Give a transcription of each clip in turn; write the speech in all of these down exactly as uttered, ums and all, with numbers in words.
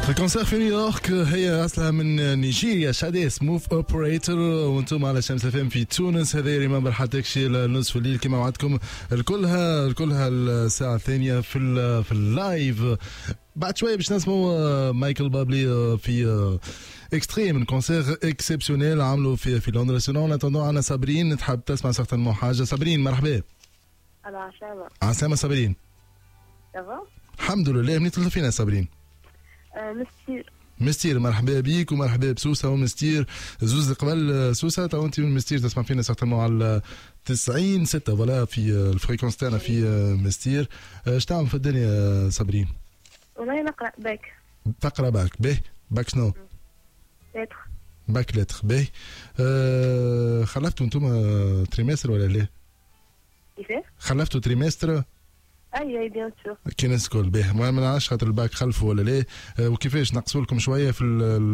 الكونسير في نيويورك هي اصلها من نيجيريا، شادي سموث اوبريتور، وانتم على شمس اف ام في تونس. هذا ريمبر حتى شي النصف الليل كما وعدتكم الكلها الكلها الساعه الثانيه في في اللايف. بعد شويه باش نسمعوا مايكل بابلي في اكستري من كونسير اكسبسيونيل عملوا في في لندن. سينون اتوندو عنا صابرين تحب تسمع سيغتانمون حاجه. صابرين مرحبا. على عسلامة. عسلامة صابرين. سافا؟ الحمد لله. منين تطلع فينا صابرين؟ أه مستير. مستير مرحبا بيك ومرحبا بسوسه ومستير زوز قبل سوسه. تو انت من مستير تسمع فينا سيغتانمون على تسعين ستة ولا في الفريكونس تاعنا في مستير. اش تعمل في الدنيا صابرين؟ والله نقرا باك. تقرا باك به باك شنو؟ لتر. باك لتر به. أه خلفتوا انتم تريمستر ولا لا؟ كيفاه؟ خلفتوا تريمستر؟ اي اي بيان سور. كي نسكول به ما نعرفش خاطر الباك خلفوا ولا لا. أه وكيفاش نقصوا لكم شويه في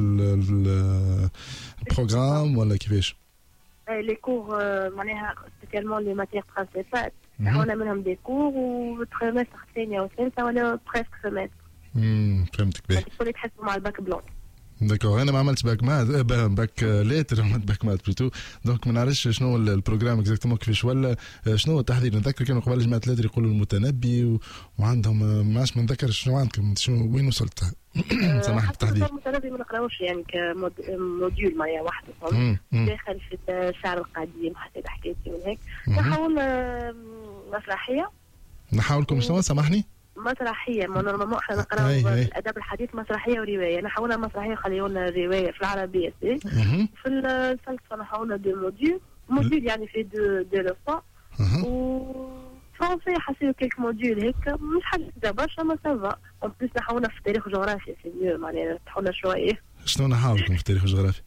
البروغرام ولا كيفاش؟ لي كور معناها سبيسيالمون لي ماتيير برانسيبال عملنا منهم دي كور وتريمستر الثانيه والثالثه ولا بريسك سيمستر. امم فهمتك به. تقولي تحسوا مع الباك بلون. داكور انا ما عملتش باك مات باك ليتر عملت باك مات بلوتو دونك ما نعرفش شنو البروغرام اكزاكتومون كيفاش ولا شنو التحضير. نتذكر كانوا قبل جماعه ليتر يقولوا المتنبي و... وعندهم ما عادش ما نتذكر شنو عندكم شنو وين وصلت. سامحني التحضير. المتنبي ما نقراوش يعني كموديول معايا واحد داخل في الشعر القديم حتى حكايتي من هيك. نحاول مسرحيه. نحاولكم شنو سامحني؟ مسرحيه ما نورمالمون احنا نقراو الادب الحديث مسرحيه وروايه. نحاولنا مسرحيه خليونا روايه في العربيه سي في الفلسفه نحاولنا دو موديول موديول يعني في دو دو لوسون و فرنسي حسيو كيك موديول هيك مش حاجه برشا ما سافا. اون بليس نحاولنا في التاريخ والجغرافيا سي ميو معناها نفتحونا شويه. شنو نحاولكم في التاريخ والجغرافيا؟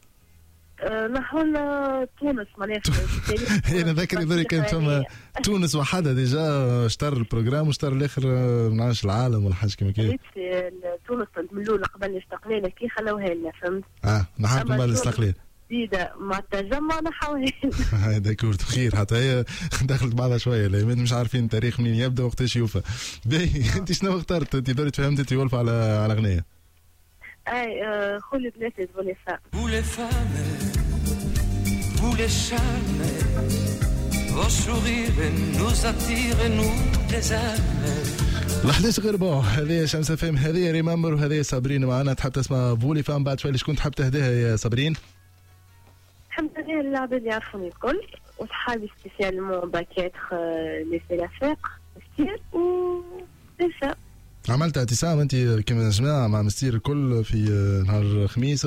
نحاولنا تونس معناها انا ذاكر ذلك كانت فما تونس وحدها ديجا اشتر البروجرام واشتر الاخر ما نعرفش العالم ولا حاجه كيما كده. تونس من الاول قبل الاستقلال كي خلوها لنا فهمت. اه نحاولكم بعد الاستقلال جديده مع التجمع نحاولها. هاي داكور خير حتى هي دخلت بعضها شويه لان مش عارفين التاريخ منين يبدا وقتاش يوفى. باهي انت شنو اخترت؟ انت درت فهمت انت يولف على على اغنيه. اي خولي بلاتي تقولي فا Vous les femmes, vous les charmes, vos sourires nous attirent, nous désarment. لحداش غير بو هذه شمس فهم هذه ريمبر وهذه صابرين معنا. تحب تسمع فولي فام بعد شوي شكون تحب تهديها يا صابرين؟ نحب نهديها للعباد اللي يعرفوني الكل وصحابي سبيسيالمون باكيتر لي سيلافيق مستير و ديسا. عملت اعتصام انت كما جماعه مع مستير الكل في نهار الخميس؟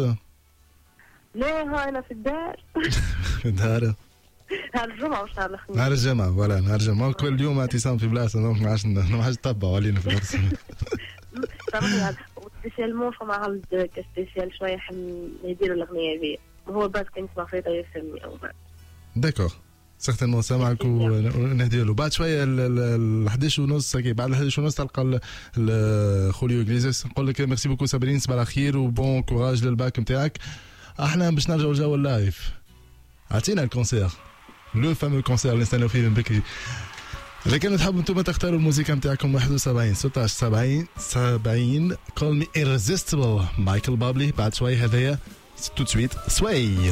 لا ها انا في الدار. في الدار نهار الجمعه مش نهار الخميس. نهار الجمعه ولا نهار الجمعه كل يوم اعتصام في بلاصه دونك ما عادش ما عادش تطبعوا علينا في الغرس. صراحه سبيسيالمون فما عرض كسبيسيال شويه يديروا الاغنيه هذه هو بعد كان يسمع فيها يسمي او بعد. داكور سيغتانمون سامعك ونهدي له بعد شويه ال حداش ونص كي بعد حداش ونص تلقى خوليو إغليزياس. نقول لك ميرسي بوكو صابرين صباح الخير وبون كوراج للباك نتاعك. احنا باش نرجعوا الجو اللايف. عطينا الكونسير لو فامو كونسير اللي نستناو فيه من بكري. إذا كانوا تحبوا انتم تختاروا الموسيقى نتاعكم واحد وسبعين ستة عشر سبعين سبعين كول مي ايرزيستبل مايكل بابلي. بعد شويه هذايا تو سويت سوي.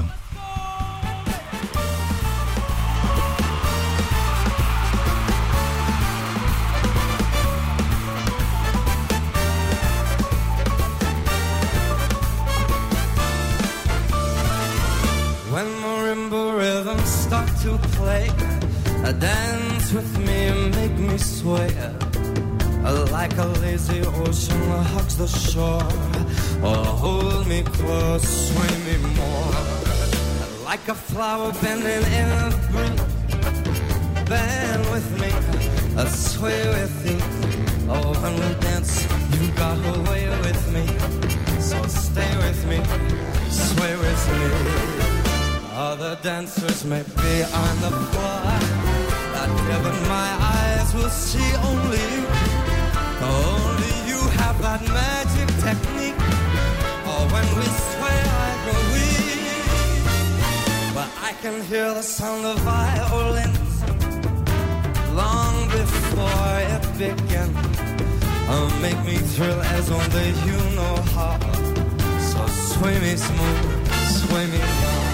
When marimba rhythms start to play, dance with me and make me sway. Like a lazy ocean hugs the shore, or hold me close, sway me more. Like a flower bending in a breeze, bend with me, sway with you. Oh, when we dance, you got away with me, so stay with me, sway with me. Other dancers may be on the floor, but even my eyes will see only you. Only you have that magic technique. Oh, when we sway, I grow weak, but I can hear the sound of violins long before it begins. Oh, make me thrill as only you know how. sway me smooth, sway me down.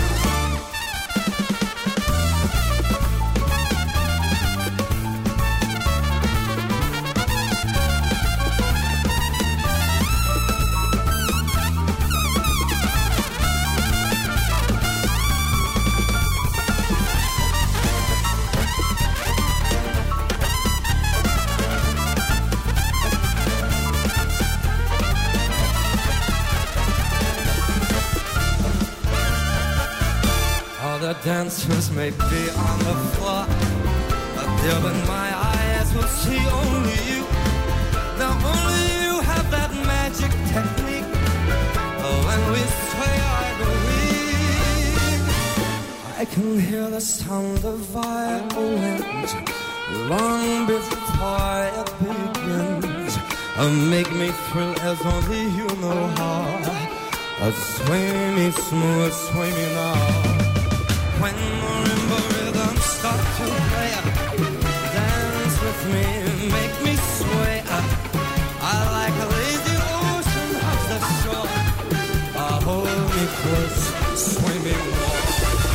Dancers may be on the floor, but there but my eyes will see only you. Now only you have that magic technique. Oh, when we sway, I go weak. I can hear the sound of violins long before it begins. Oh, make me thrill as only you know how. Oh, sway me smooth, sway me now. When marimba rhythms start to play, dance with me, make me sway. I like a lazy ocean off the shore. Oh, hold me close, sway me more.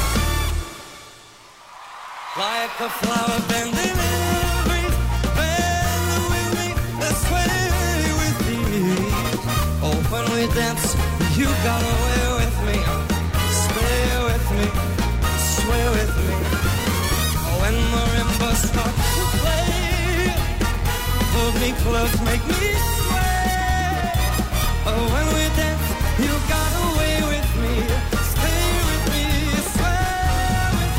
Like a flower bending in the breeze, bend with me, sway with me. Oh, when we dance, you got away with me, stay with me. Sway with me. When marimba starts to play, hold me close, make me sway. When we dance, you got away with me. Stay with me, sway with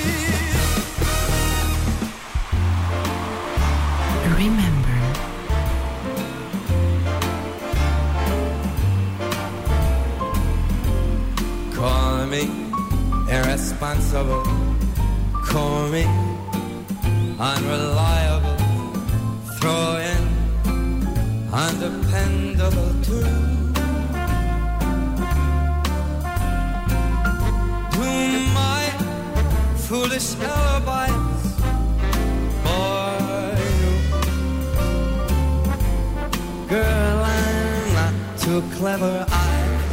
me. Remember. Call me irresponsible, call me unreliable, throw in undependable too. To my foolish alibis, boy, you. Girl, I'm not too clever, I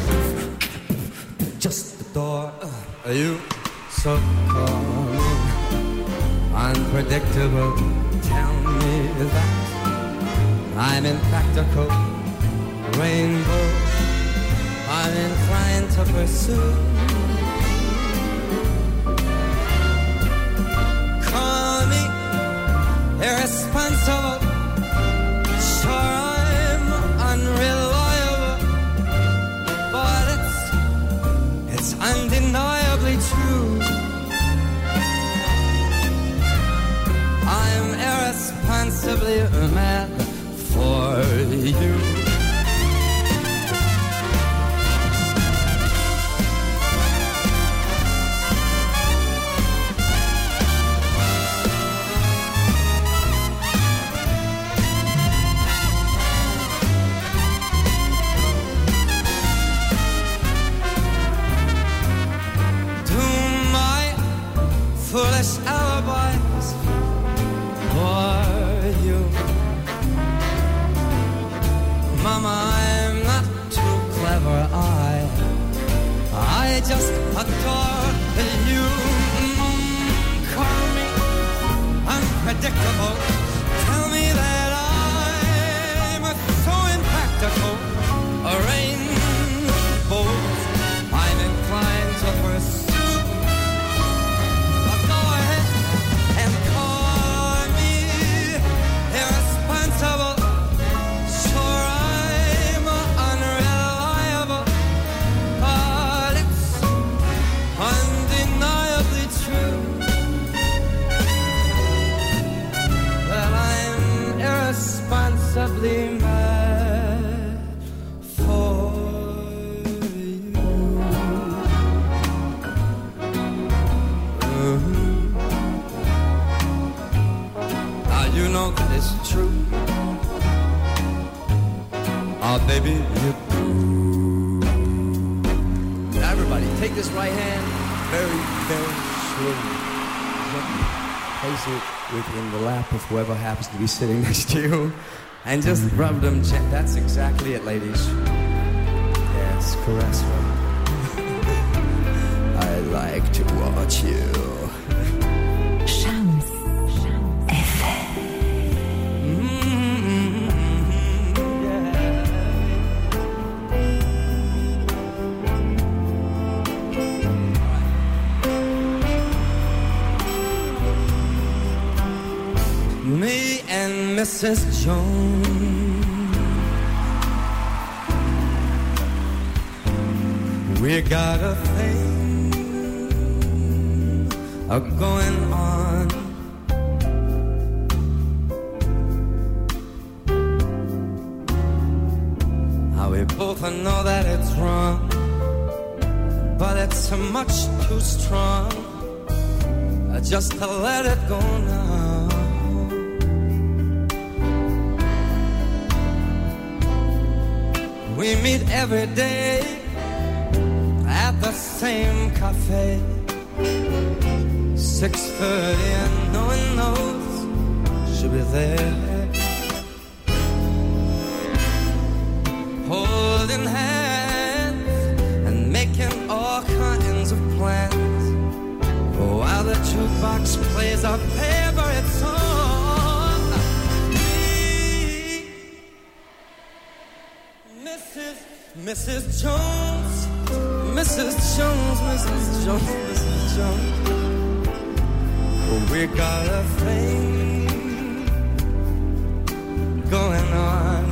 just adore. Are you so calm, unpredictable? Tell me that I'm impractical. Rainbow, I'm inclined to pursue. Call me irresponsible. Sure, I'm unreliable, but it's it's undeniable. True. I'm irresponsibly mad for you. Foolish alibis for you. Mama, I'm not too clever, I I just adore you. Mm, call me unpredictable. Tell me that I'm so impractical. A rainbow, I'm inclined to pursue. Sure, I'm unreliable, but it's undeniably true that I'm irresponsibly mad for you. Mm-hmm. Now you know that it's true. Oh, baby, you do. Now everybody, take this right hand very, very slowly. Gently place it within the lap of whoever happens to be sitting next to you. And just rub them gently. That's exactly it, ladies. Yeah. caress, caress her. I like to watch you. Shams F M. Me and Missus Jones, we got a thing a going on. Now we both know that it's wrong, but it's so much too strong just to let it go now. We meet every day at the same cafe, six thirty and no one knows she'll be there, holding hands and making all kinds of plans, while the jukebox plays our favorite song. Missus Missus Jones, Missus Jones, Missus Jones, Missus Jones. We got a thing going on.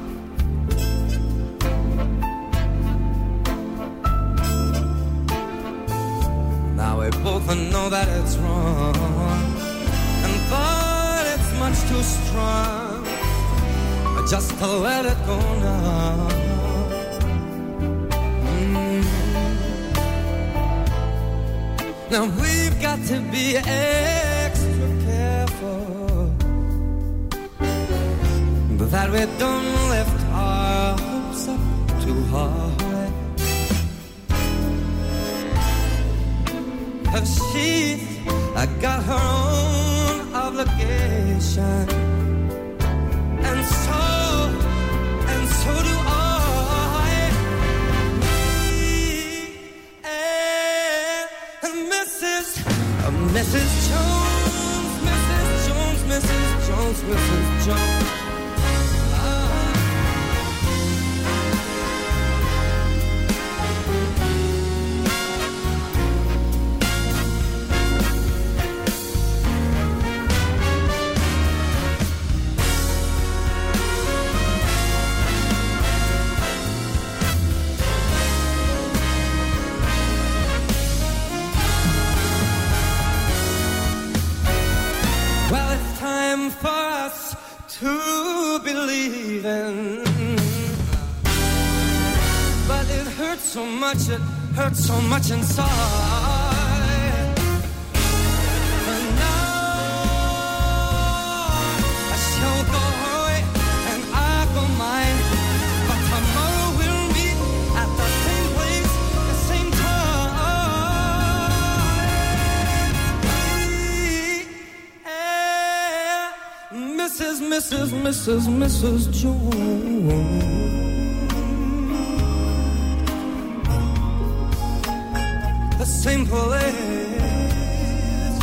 Now we both know that it's wrong, and but it's much too strong just to let it go now. Mm. Now we've got to be extra careful that we don't lift our hopes up too high, 'cause she's got her own obligation, and so, and so do I. Me and Missus Uh, Missus Jones, Missus Jones, Missus Jones, Missus Jones. For us to believe in, but it hurts so much, it hurts so much inside. And now I shall go her way and I go mine, but tomorrow we'll meet at the same place, the same time. Missus Missus Missus Missus Jones, the same place,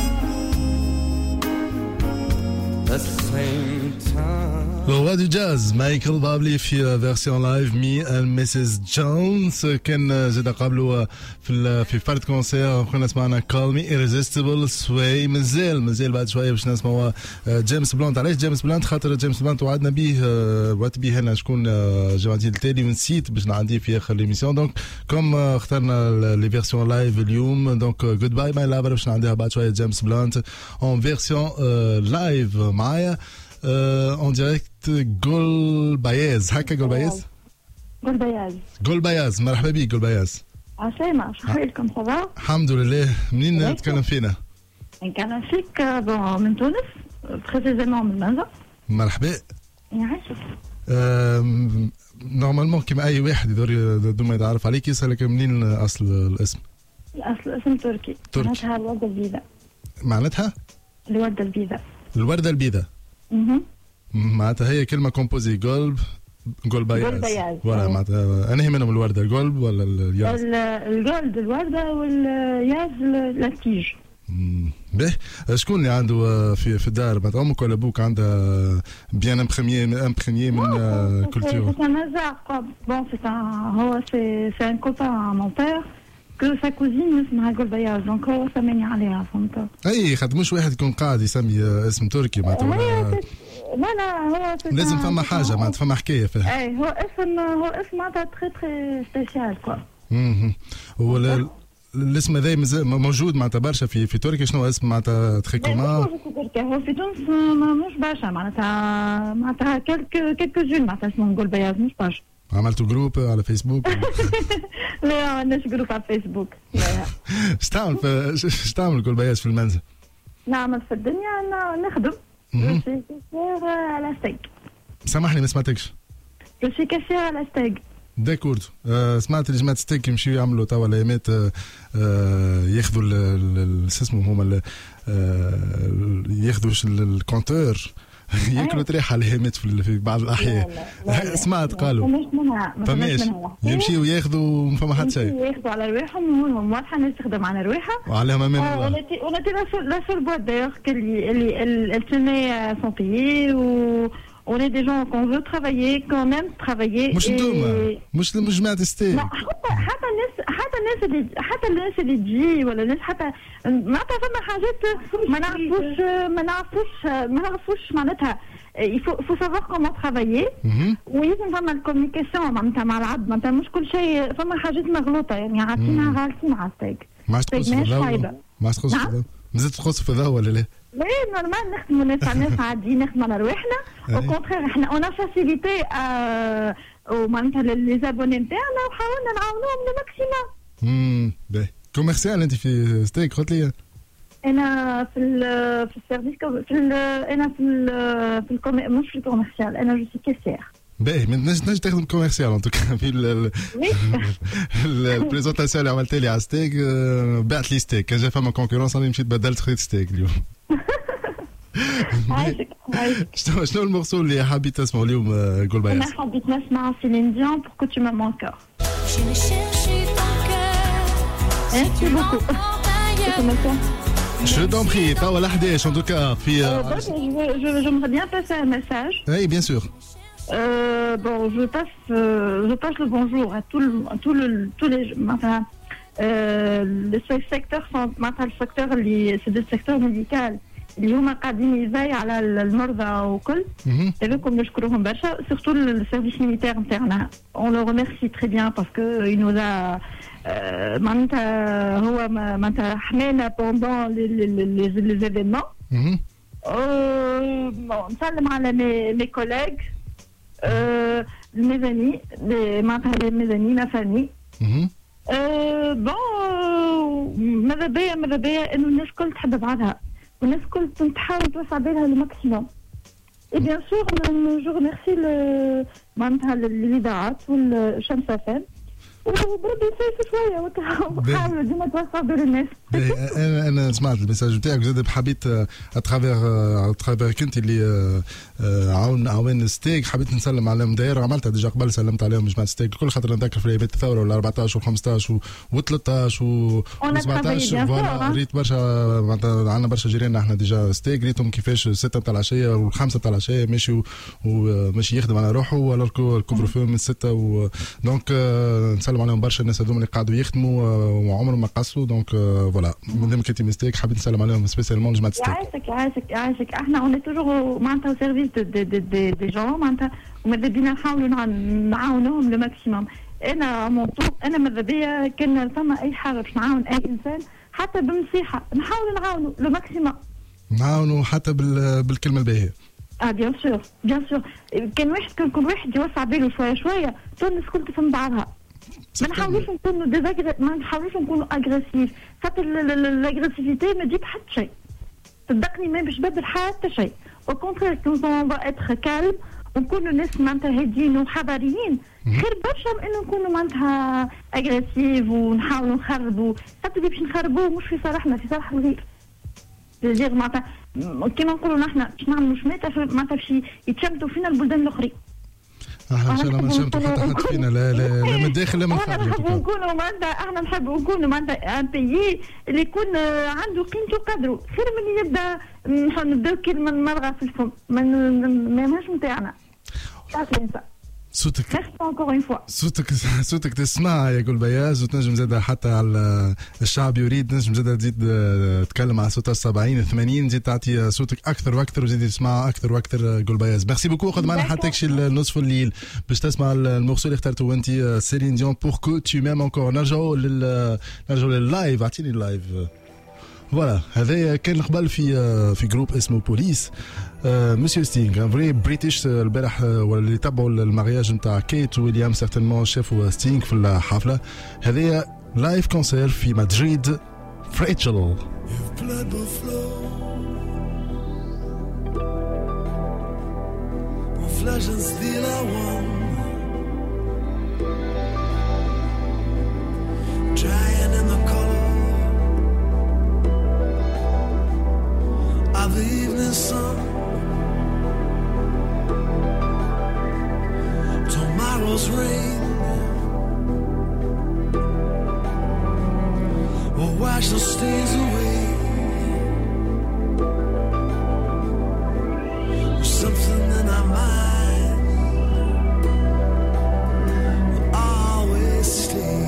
the same time. Le roi du jazz مايكل بابلي في فيرسيون لايف مي اند ميسيس جونز. كان زاد قبله في في فرد كونسير كنا سمعنا كول مي ايريزيستبل سواي. مازال مازال بعد شويه باش نسمعوا جيمس بلانت. علاش جيمس بلانت؟ خاطر جيمس بلانت وعدنا به وقت به هنا شكون جماعتي التالي ونسيت باش نعدي في اخر ليميسيون. دونك كوم اخترنا لي فيرسيون لايف اليوم، دونك جود باي ماي لافر باش نعديها بعد شويه جيمس بلانت اون فيرسيون لايف معايا اون ديريكت. جول باياز، هكا جول باياز؟ جول باياز جول باياز، مرحبا بيك جول باياز. عسلامة، شو حالكم؟ صباح؟ الحمد لله. منين نتكلم فينا؟ نتكلم فيك بون من تونس، بريسيزيمون من منزا. مرحبا. يعيشك. نورمالمون كيما اي واحد يدور دوما يتعرف عليك يسألك منين اصل الاسم؟ اصل الاسم تركي. تركي. معناتها الوردة البيضاء. معناتها؟ الوردة البيضاء. الوردة البيضاء. اها. معناتها هي كلمة كومبوزي جولب جولباياز فوالا معناتها انهي منهم الورده الجولب ولا الياز؟ الجولد الورده والياز لاتيج. باهي شكون اللي عنده في في الدار معناتها امك ولا ابوك عندها بيان امبريمي امبريمي من كولتور؟ C'est un hasard. Bon, c'est un هو c'est c'est un copain à mon père que sa cousine اسمها جولباياز دونك هو سماني عليها فهمت. اي خاطر مش واحد يكون قاعد يسمي اسم تركي معناتها لا لا هو لازم فما حاجه معناتها فما حكايه فيها. اي هو اسم هو اسم معناتها تري تري سبيسيال كوا. اها هو الاسم هذا موجود معناتها برشا في في تركيا شنو اسم معناتها تري كومان؟ هو في تونس مش برشا معناتها معناتها كلك كلك جون معناتها اسمهم نقول بياض مش برشا. عملتوا جروب على فيسبوك؟ لا ما عندناش جروب على فيسبوك. اش تعمل اش تعمل نقول بياض في المنزل؟ نعمل في الدنيا نخدم. جو سي كاشير على ستيك. سامحني ما سمعتكش. جو سي كاشير على ستيك. داكورد آه سمعت اللي جماعه ستيك يمشيو يعملوا توا الايامات آه ياخذوا شو اسمه هما آه ياخذوا الكونتور ياكلوا تريحه الايامات في بعض الاحيان. سمعت قالوا فماش يمشيوا ياخذوا فما حد شيء ياخذوا على رواحهم وهم واضحه الناس تخدم على رواحها وعليهم امان الله. On était la seule boîte d'ailleurs elle tenait son pays ou on est des gens qu'on veut travailler, qu'on aime travailler. مش انتوما مش مش جماعة ستيل. حتى حتى الناس حتى الناس اللي حتى الناس اللي تجي ولا الناس حتى معناتها فما حاجات ما نعرفوش ما نعرفوش ما نعرفوش معناتها il faut faut savoir comment travailler. ويلزم فما الكوميونيكاسيون معناتها مع العبد معناتها مش كل شيء فما حاجات مغلوطة يعني عارفينها غالطين على ستيك. ما تقص في الضوء ما تقص في الضوء مازلت تقص في الضوء ولا لا؟ لا نورمال نخدموا ناس ناس عاديين نخدموا على رواحنا او كونترير احنا اون فاسيليتي ومعناتها لي زابوني نتاعنا وحاولنا نعاونوهم لو ماكسيموم. امم باهي كوميرسيال انت في ستيك قلت لي؟ انا في ال في السيرفيس في ال انا في ال في الكومي مش في الكوميرسيال انا جو سي كاسير. باهي ما تنجمش تنجم تخدم كوميرسيال ان توكا في البريزونطاسيون اللي عملت لي على ستيك بعت لي ستيك كان جا فما كونكورونس انا مشيت بدلت خديت ستيك اليوم. عايشك عايشك. شنو شنو المرسول اللي حبيت تسمعوا اليوم قول بياض؟ انا حبيت نسمع سيلين ديون بوركو تو مي مانكور. Merci beaucoup. Je t'en prie, توا الحداش en tout cas في. J'aimerais bien passer un message. Oui, bien sûr. Euh, bon, je passe, euh, je passe le bonjour à tout le, à tout le, tous les, enfin, euh, les secteurs sont, maintenant le secteur, c'est le secteur médical. اللي هما قاعدين يزاي على المرضى وكل هذوكم نشكرهم برشا سورتو السيرفيس ميليتير نتاعنا اون لو ريميرسي تري بيان باسكو ينوزا معناتها هو معناتها حمانا بوندون لي زيفينمون. نسلم على مي مي كوليغ الميزاني معناتها الميزاني ما فاني بون ماذا بيا ماذا بيا انه الناس الكل تحب بعضها والناس الكل تحاول توسع بينها الماكسيموم. اي بيان سور جو ريميرسي معناتها الاذاعات والشمس فان وبربي يسيف شويه وحاولوا ديما توسعوا بين الناس. انا انا سمعت الميساج نتاعك زاد حبيت اترافير اترافير كنت اللي عاون عاون ستيك حبيت نسلم عليهم داير عملتها ديجا قبل سلمت عليهم جماعه ستيك كل خاطر نذكر في ايامات الثوره ولا أربعطاش وخمسطاش وثلاطاش وسبعطاش فوالا ريت برشا معناتها عندنا برشا جيراننا احنا ديجا ستيك ريتهم كيفاش ستة تاع العشيه والخمسة تاع العشيه ماشي وماشي يخدم على روحه ولا الكوفر فو من ستة دونك نسلم عليهم برشا الناس هذوما اللي قاعدوا يخدموا وعمرهم ما قصوا دونك فوالا من ضمن كنتي ميستيك حبيت نسلم عليهم سبيسيالمون جماعه ستيك. يعيشك يعيشك يعيشك احنا اون توجور معناتها سيرفيس دي دي دي دي جون معناتها وماذا بينا نحاولوا نعاونوهم لو ماكسيموم. انا مونطور انا ماذا بيا كان فما اي حاجه باش نعاون اي انسان حتى بنصيحه نحاولوا نعاونوا لو ماكسيموم نعاونوا حتى بالكلمه الباهيه. اه بيان سور بيان سور كان واحد كان كل واحد يوسع باله شويه شويه الناس الكل تفهم بعضها. ما نحاولوش نكونوا ديزاغري ما نحاولوش نكونوا اغريسيف خاطر الاغريسيفيتي ما تجيب حتى شيء صدقني ما باش تبدل حتى شيء. او كونترير كون اون فا اتر كالم ونكونوا ناس معناتها هاديين وحضاريين خير برشا من انه نكونوا معناتها اغريسيف ونحاولوا نخربوا خاطر اللي باش نخربوه مش في صالحنا في صالح الغير. دير معناتها كيما نقولوا نحن باش نعملوا شماته معناتها باش يتشمتوا فينا البلدان الاخرين. احنا ان شاء الله ما نشمتوا حتى حد فينا لا لا لا من الداخل لا من الخارج. احنا نحبوا نكونوا معناتها احنا نحبوا نكونوا معناتها ان بيي اللي يكون عنده قيمته وقدره خير من يبدا نبداو كلمه مرغى في الفم ما ماهوش نتاعنا. صوتك صوتك صوتك صوتك تسمع يا قلبياز وتنجم زاد حتى على الشعب يريد تنجم زاد تزيد تتكلم على صوت السبعين الثمانين تزيد تعطي صوتك اكثر واكثر وزيد تسمع اكثر واكثر قلبياز. ميرسي بوكو. قد معنا حتى تكشي النصف الليل باش تسمع المورسو اللي اخترته انت سيلين ديون بور كو تو ميم انكور. نرجعوا لل نرجعوا لللايف. اعطيني اللايف. فوالا هذا كان قبل في في جروب اسمه بوليس. مسيو ستينغ فري بريتش. البارح واللي تبعوا المارياج نتاع كيت ويليام سيرتينمون شافوا ستينغ في الحفله. هذه لايف كونسير في مدريد فريتشل. Of the evening sun, tomorrow's rain will wash the stains away. There's something in our mind will always stay.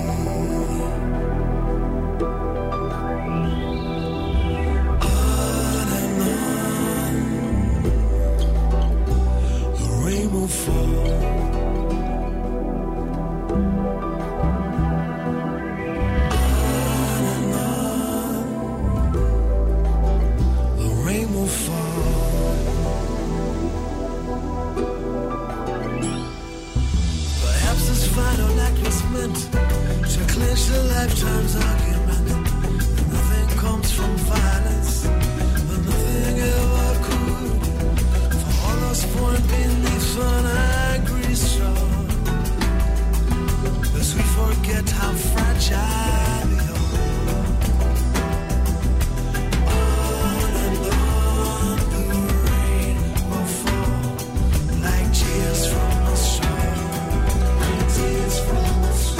To clinch the lifetime's argument that nothing comes from violence, but nothing ever could. For all us born beneath an angry straw, lest we forget how fragile we are. On and on the rain will fall like tears from a straw, like tears from a straw.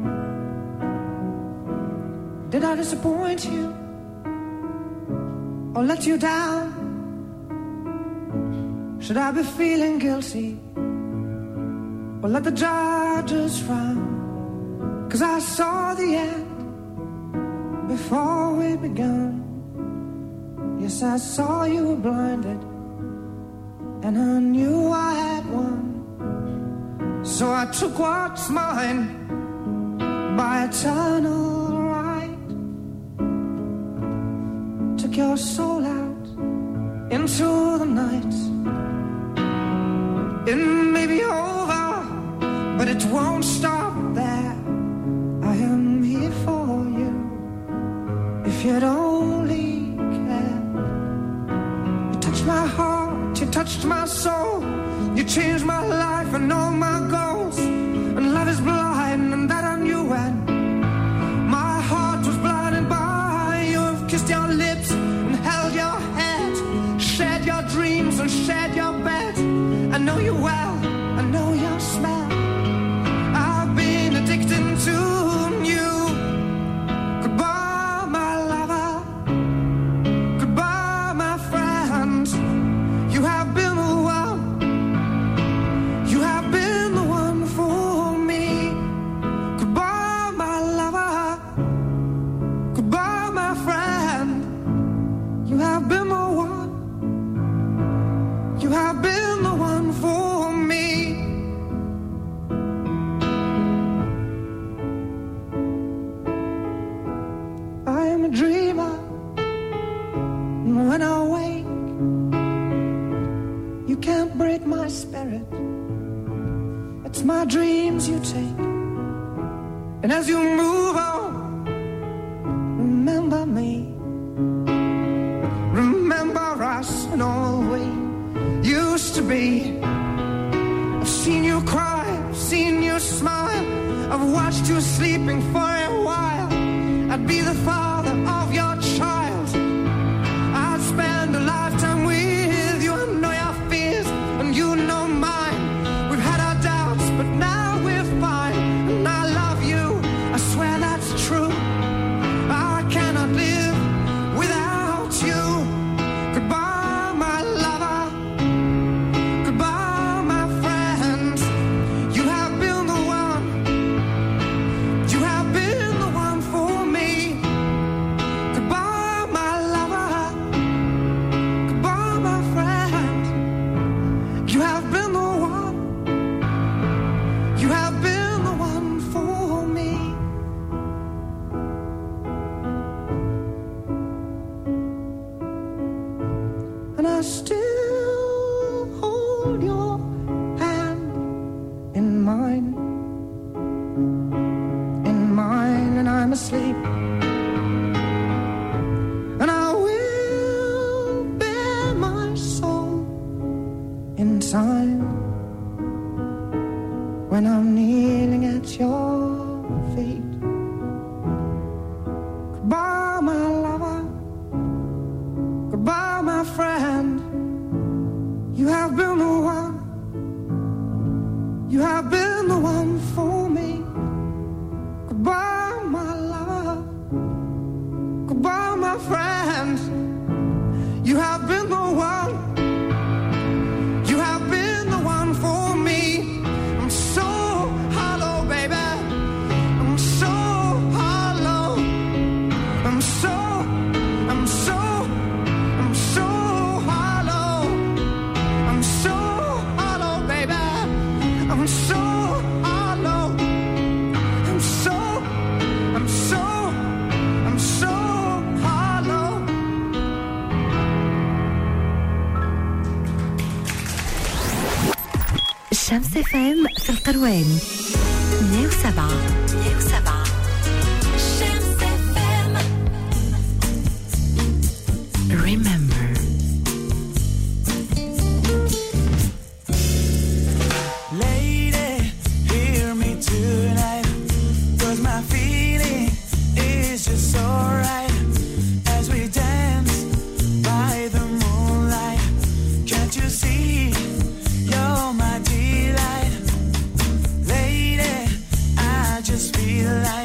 Did I disappoint you? or let you down? Should I be feeling guilty, or let the judges frown? 'Cause I saw the end before we began. Yes, I saw you were blinded, and I knew I had won. So I took what's mine by eternal right. Took your soul out into the night. It may be over, but it won't stop there. I am here for you, if you'd only care. You touched my heart, you touched my soul, you changed my life and all my goals. And love is blind, and that I knew when my heart was blinded by you. Have kissed your lips and held your head, shared your dreams and shared your bed. I know you well, I know your smell. I've been addicted to you. Goodbye, my lover. Goodbye, my friend. You have been the one. You have been the one for me. Goodbye, my lover. Goodbye, my friend. You have been the one. You have been the one for me. I am a dreamer, and when I wake, you can't break my spirit. It's my dreams you take, and as you move on, remember me. Remember us and all we used to be. I've seen you cry, I've seen you smile, I've watched you sleeping for a while. I'd be the father of your child. I'd spend a lifetime with you. I know your fears and you know mine. We've had our doubts, but now we're fine. And I love you, I swear that's true. I cannot live without you. Goodbye, my lover. Goodbye, my friend. You have been the one. You have been the one for me. Goodbye, my lover. Goodbye, my friend. You have been the one. You have been the one for me. And I still hold your hand in mine, in mine, and I'm asleep. And I will bear my soul in time when I'm kneeling at your feet. Goodbye, my lover. Goodbye, my friend. You have been the one. You have been the one for me. Goodbye, my lover. Goodbye, my friend. You have been the one. You have been the one for me. I'm so hollow, baby. I'm so hollow. I'm so, I'm so, I'm so hollow. I'm so hollow, baby. I'm so hollow. I'm so, I'm so, I'm so hollow. شمس اف ام في القروان مية وسبعة مية وسبعة. شمس اف ام. Remember. Lady, hear me tonight, 'cause my feeling is just so right. As we dance by the moonlight, can't you see you're my delight? Lady, I just feel like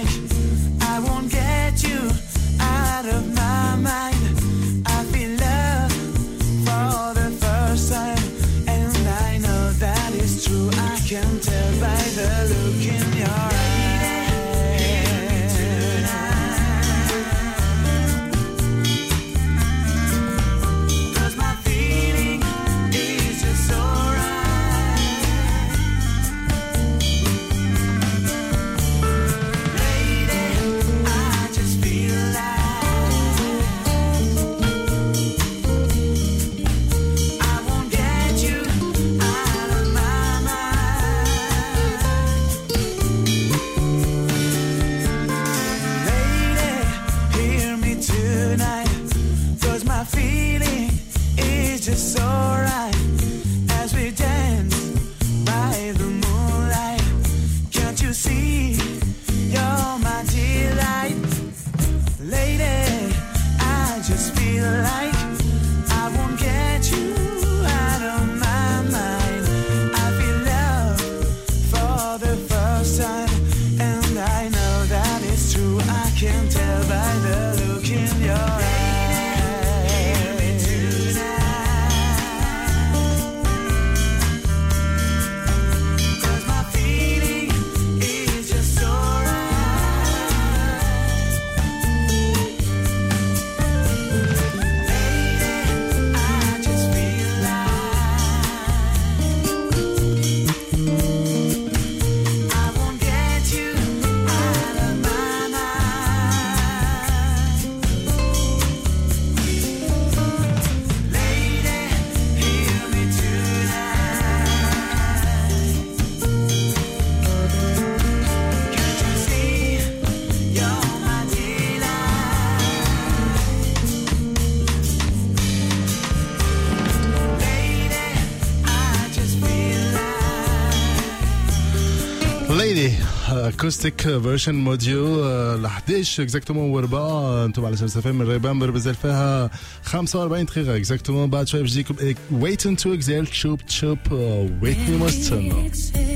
just feel like I won't get you out of my mind. I feel love for the first time, and I know that it's true. I can tell by the look in your eyes. اكوستيك فيرجن موديو ل احداش اكزاكتومون وربع. انتم على شمس فهم من ريبامبر بزال فيها خمسة وأربعين دقيقه اكزاكتومون. بعد شويه باش نجيكم ويتن تو اكزيل تشوب تشوب ويتني مستنى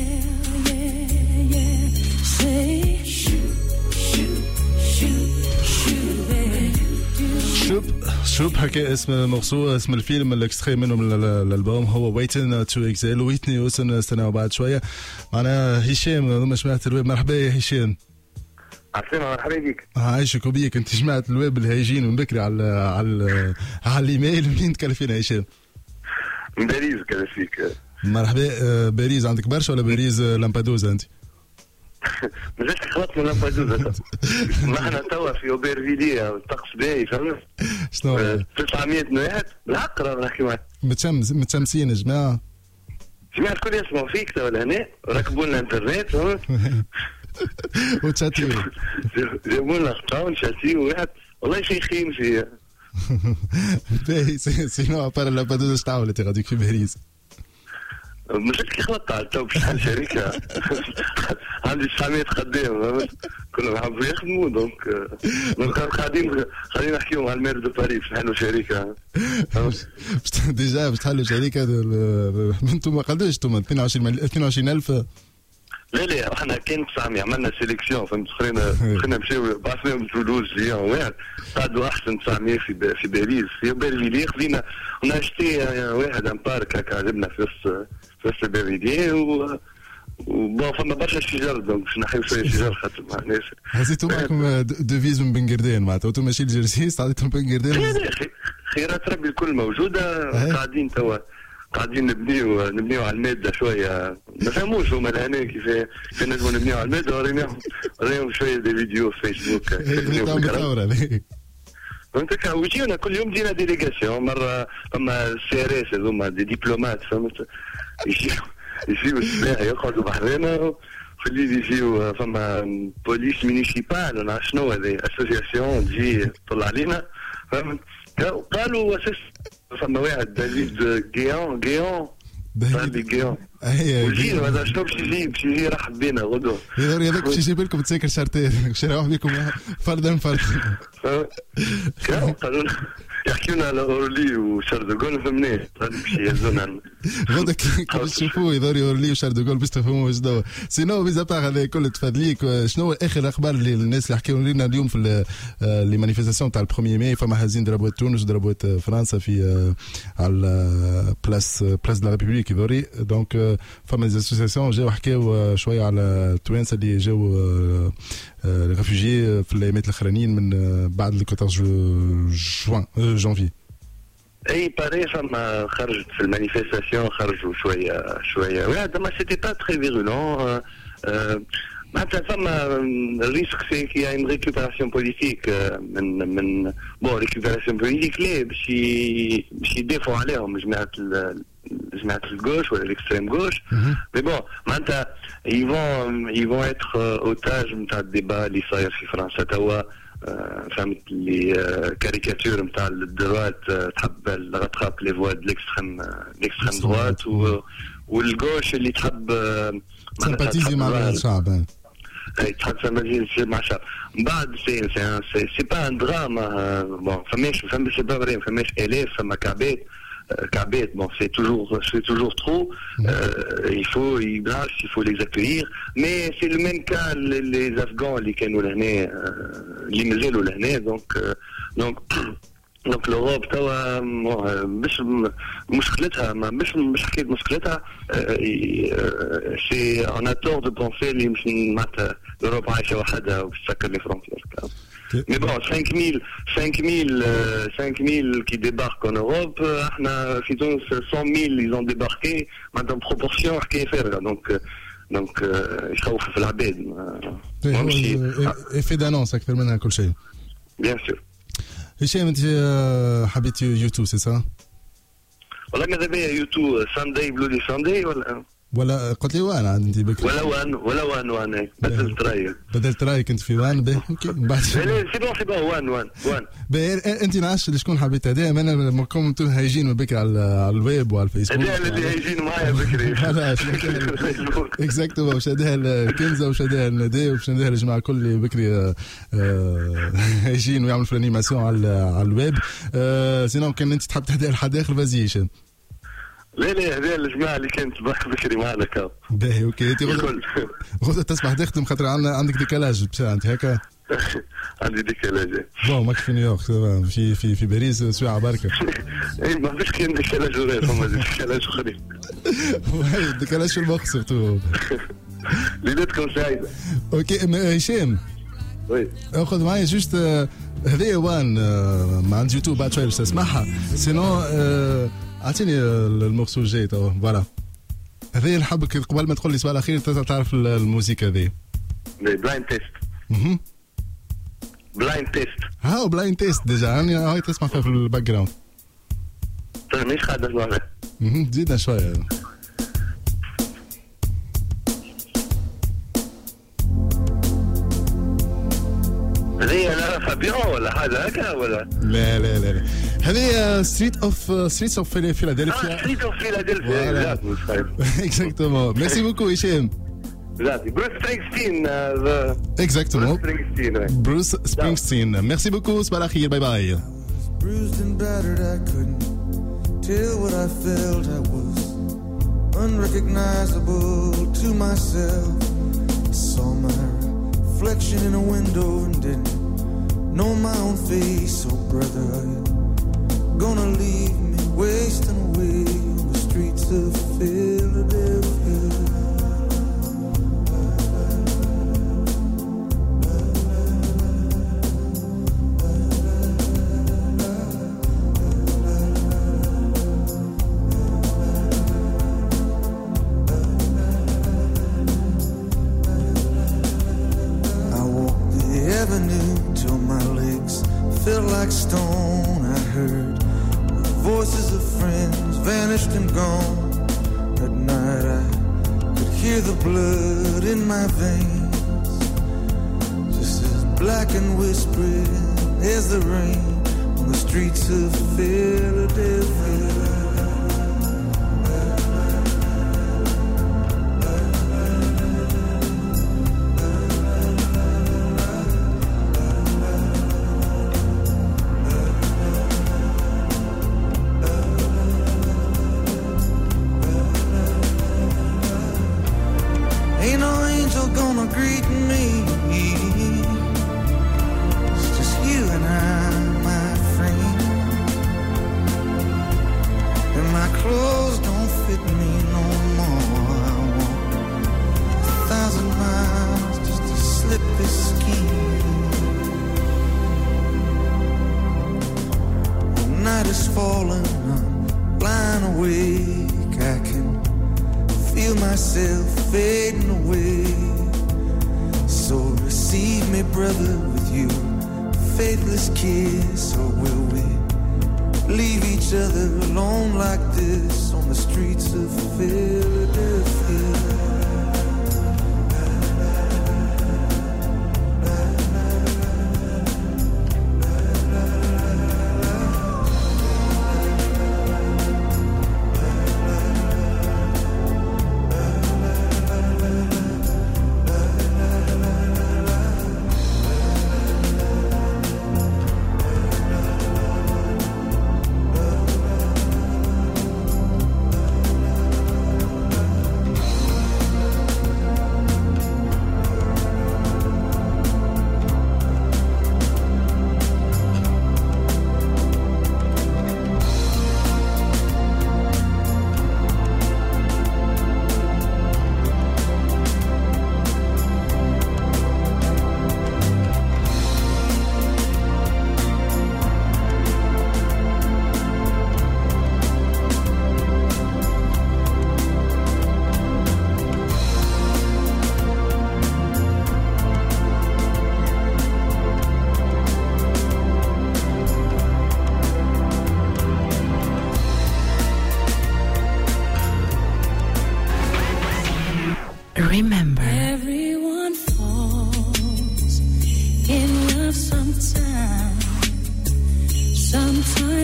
شوب شوب هكا اسم الموضوع اسم الفيلم الاكستري منه من الالبوم هو ويتن تو اكزيل. ويتني وسن استناو بعد شويه معنا هشام ضمن جماعه الويب. مرحبا يا هشام. عسلامة مرحبا بك. عايشك وبيك. انت جماعه الويب الهايجين من بكري على على على الايميل. منين تكلفينا هشام؟ من باريس كلفيك. مرحبا. باريس عندك برشا ولا باريس لامبادوزا انت؟ مازلت خلطت من لامبادوزا. ما احنا توا في اوبيرفيليا والطقس باهي فهمت؟ شنو؟ تسعمية واحد بالحق راه نحكي معاك. متشمس متشمسين يا جماعه. جماعة الكل يسمعوا فيك توا لهنا ركبوا لنا انترنت فهمت؟ وتشاتيو جابوا لنا خطا ونشاتيو واحد والله شيخين فيا. باهي سينو ابار لامبادوزا اش تعاولت غاديك في باريس؟ مشيت كي خلطت على تو بشحال شركة عندي تسعمية خدام كلهم حابوا يخدموا دونك دونك قاعدين قاعدين نحكيو مع المير دو باريس باش نحلوا شركة. ديجا باش تحلوا شركة انتم ما قداش انتم اثنين وعشرين ألف؟ لا لا احنا كان تسعمية عملنا سيليكسيون فهمت. خلينا خلينا نمشيو بعثناهم لتولوز ليون واحد قعدوا احسن تسعمية في في باريس. في باريس خذينا وناشتي واحد ان بارك هكا عجبنا في وسط في وسط باريس و وبون فما برشا شجر دونك باش نحيو شويه شجر خاطر مع الناس. هزيتوا معكم دوفيز من بن قردان معناتها انتم ماشي الجرسيس عطيتهم بن قردان. خيرات ربي الكل موجوده. قاعدين توا قاعدين نبنيو نبنيو على الماده شويه. ما فهموش هما لهنا كيف كيف نجمو نبنيو على الماده. وريناهم وريناهم شويه دي فيديو في فيسبوك. فهمت هكا ويجيونا كل يوم جينا ديليغاسيون. مره فما سي ار اس هذوما دي ديبلومات فهمت يجيو يجيو الصباح يقعدوا بحرنا في الليل يجيو فما بوليس مينيسيبال ولا شنو هذه اسوسياسيون تجي تطلع علينا فهمت. قالوا اساس فما واحد دافيد جيون جيون دافيد جيون وجينا هذا شنو باش يجي باش يجي يرحب بينا غدوه. يدور هذاك باش يجيب لكم تساكر شرطين باش يروح بكم فردا فردا. قالوا يحكيونا على اورلي وشاردوغول فهمناه باش يهزونا غدا كي تشوفوا يدور اورلي وشاردوغول باش تفهموا واش دوا. سينو بيزابار هذا كل تفادليك شنو اخر الاخبار اللي الناس اللي حكيوا لنا اليوم في لي مانيفيستاسيون تاع البروميير ماي؟ فما هازين ضربات تونس ضربات فرنسا في على بلاس بلاس دو لا ريبوبليك يدوري دونك فما دي اسوسياسيون جاو حكاو شويه على التوانسه اللي جاو الريفوجي في الايامات الاخرانيين من بعد ال أربعطاش جوان جانفي. اي باري فما خرجت في المانيفيستاسيون خرجوا شويه شويه وهذا ما سيتي با تري فيرولون. معناتها فما الريسك سي كي ان ريكوبيراسيون بوليتيك من من بون ريكوبيراسيون بوليتيك ليه باش باش يدافعوا عليهم جماعه جماعه الجوش ولا الاكستريم جوش. مي بون معناتها يفون يفون اتر اوتاج نتاع الديبا اللي صاير في فرنسا توا. فهمت اللي كاريكاتور نتاع الدروات تحب راتراب لي فوا د ليكستريم ليكستريم دروات والجوش اللي تحب سمباتيزي مع الشعب. يتحدث مدينة معشا من بعد سي سي سي با ان دراما بون فماش فما سي با فري فماش الاف فما كعبات كعبات بون سي توجور سي توجور ترو il faut il faut les accueillir mais c'est le même cas les Afghans اللي كانوا لهنا اللي مازالوا لهنا donc donc دونك لوروب توا مش مشكلتها مش مش حكايه مشكلتها سي اون اتور دو بونسي اللي مش معناتها لوروب عايشه وحدها وتسكر لي فرونتيير مي بون cinq mille cinq mille cinq mille qui débarquent en Europe احنا في تونس cent mille ils ont débarqué معناتها بروبورسيون حكايه فارغه دونك دونك يخوفوا في العباد ماشي افي دانونس اكثر منها كل شيء بيان سور. هشام انت حبيت يوتيوب سي سا؟ والله ماذا بيا يوتيوب ساندي بلودي ساندي ولا ولا قلت لي وان عندي بكري ولا وان ولا وان وان بدلت رايك بدلت رايك انت في وان به اوكي من بعد سي بون سي بون وان وان وان انت نعرفش شكون حبيت هذا انا لما كنتوا هايجين بكري على على الويب وعلى الفيسبوك هذا اللي هايجين معايا بكري علاش اكزاكتومون واش هذا الكنزه واش هذا الندى واش هذا الجماعه الكل اللي بكري هايجين ويعملوا في الانيماسيون على على الويب سينو كان انت تحب تهدي لحد اخر فازي هشام. لا لا هذه الجماعه اللي كانت باك بكري معنا كا باهي اوكي انت غدوه تسمح تخدم خاطر عندك ديكالاج بتاع انت هكا عندي ديكالاج بون ماك في نيويورك في في في باريس سواعه بركه اي ما فيش كاين ديكالاج غير فما ديكالاج اخرين وي ديكالاج في المخ سورتو ليلتكم سعيده اوكي هشام وي اخذ معايا جوست هذايا وان ما عندي يوتيوب بعد شويه باش تسمعها سينو اعطيني المورسو الجاي توا فوالا هذايا نحبك قبل ما تقول لي سؤال اخير تعرف الموسيقى هذه بلايند تيست اها بلايند تيست ها بلايند تيست ديجا يعني هاي تسمع فيها في الباك جراوند طيب مش قاعد اسمع فيها اها زيدنا شويه هذه انا فابيون ولا حاجه هكا ولا لا لا لا لا هذه ستريت اوف ستريت اوف فيلادلفيا ستريت اوف فيلادلفيا اكزاكتومون ميرسي بوكو هشام Exactly. Bruce Springsteen. Uh, the Exactement. Bruce Springsteen. Right. Bruce Springsteen. Merci beaucoup. Sabah al-khair. Bye bye. Bruised and battered, I couldn't tell what I felt. I was unrecognizable to myself. I saw my reflection in a window and didn't know my own face. Oh, brother, are you gonna leave me wasting away on the streets of Philadelphia? Stone, I heard the voices of friends vanished and gone. At night I could hear the blood in my veins, just as black and whispering as the rain on the streets of Philadelphia.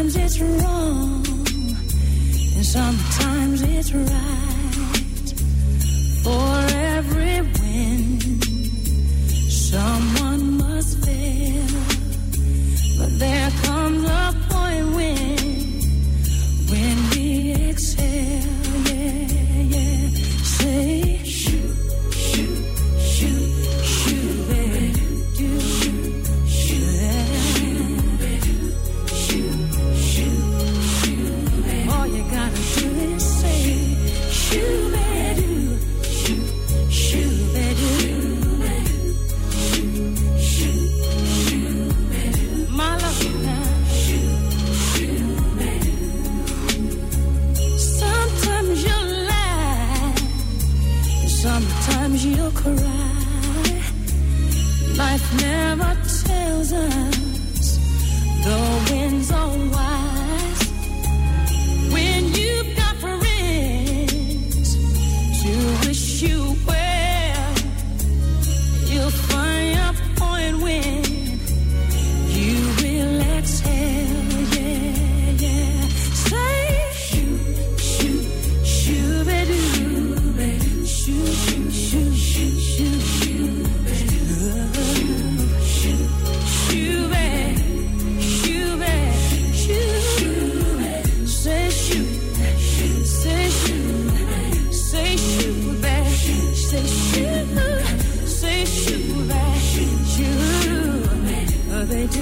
sometimes it's wrong, and sometimes it's right. For every win, someone must fail. But there comes a point when, when we exhale, yeah, yeah. Say, shoot, shoot, shoot, shoot, baby, do, shoot, shoot, shoot, shoot, shoot. All you gotta do is say, shoot, baby, shoot, shoot, baby, shoot, shoot, baby. My love now. Sometimes you lie, sometimes you'll cry. Life never tells us the winds are wise. When you've got friends to wish you well, you'll find a point when you will exhale, yeah, yeah. Say, shoot, shoot, shoot, baby, shoot, shoot, shoot, shoot, shoot, shoot, baby, shoot, shoot, baby, shoot, baby, shoot, say shoot, say shoot, say shoot, baby, say shoot, say shoot, baby, shoot, oh, they do.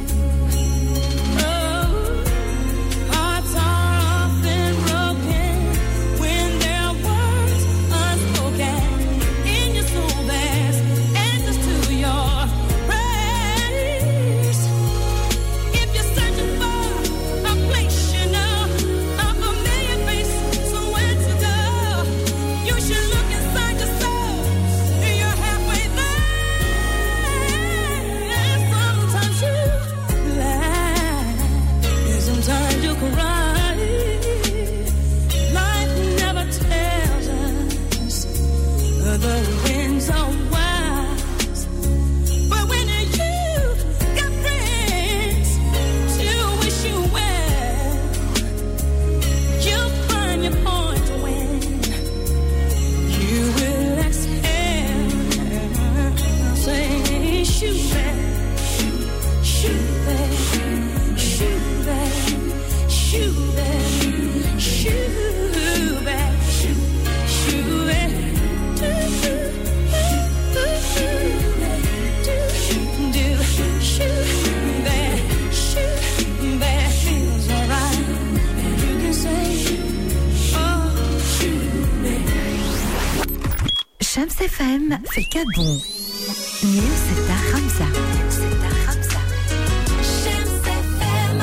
شمس اف ام في الكابون مية وستة خمسة مية وستة خمسة شمس اف ام.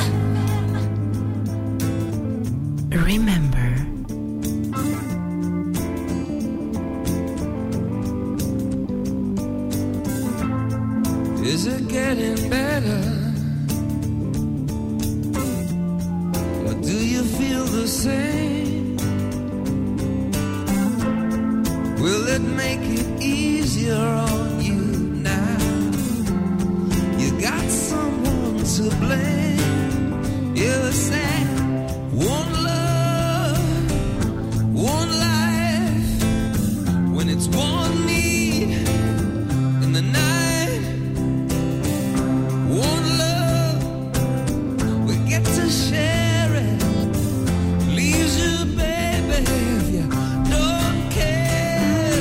Remember. Is it getting better? Or do you feel the same? Will it make it easier on you now? You got someone to blame. You said one love, one life. When it's one need in the night, one love, we get to share it. Leaves you, baby, if you don't care.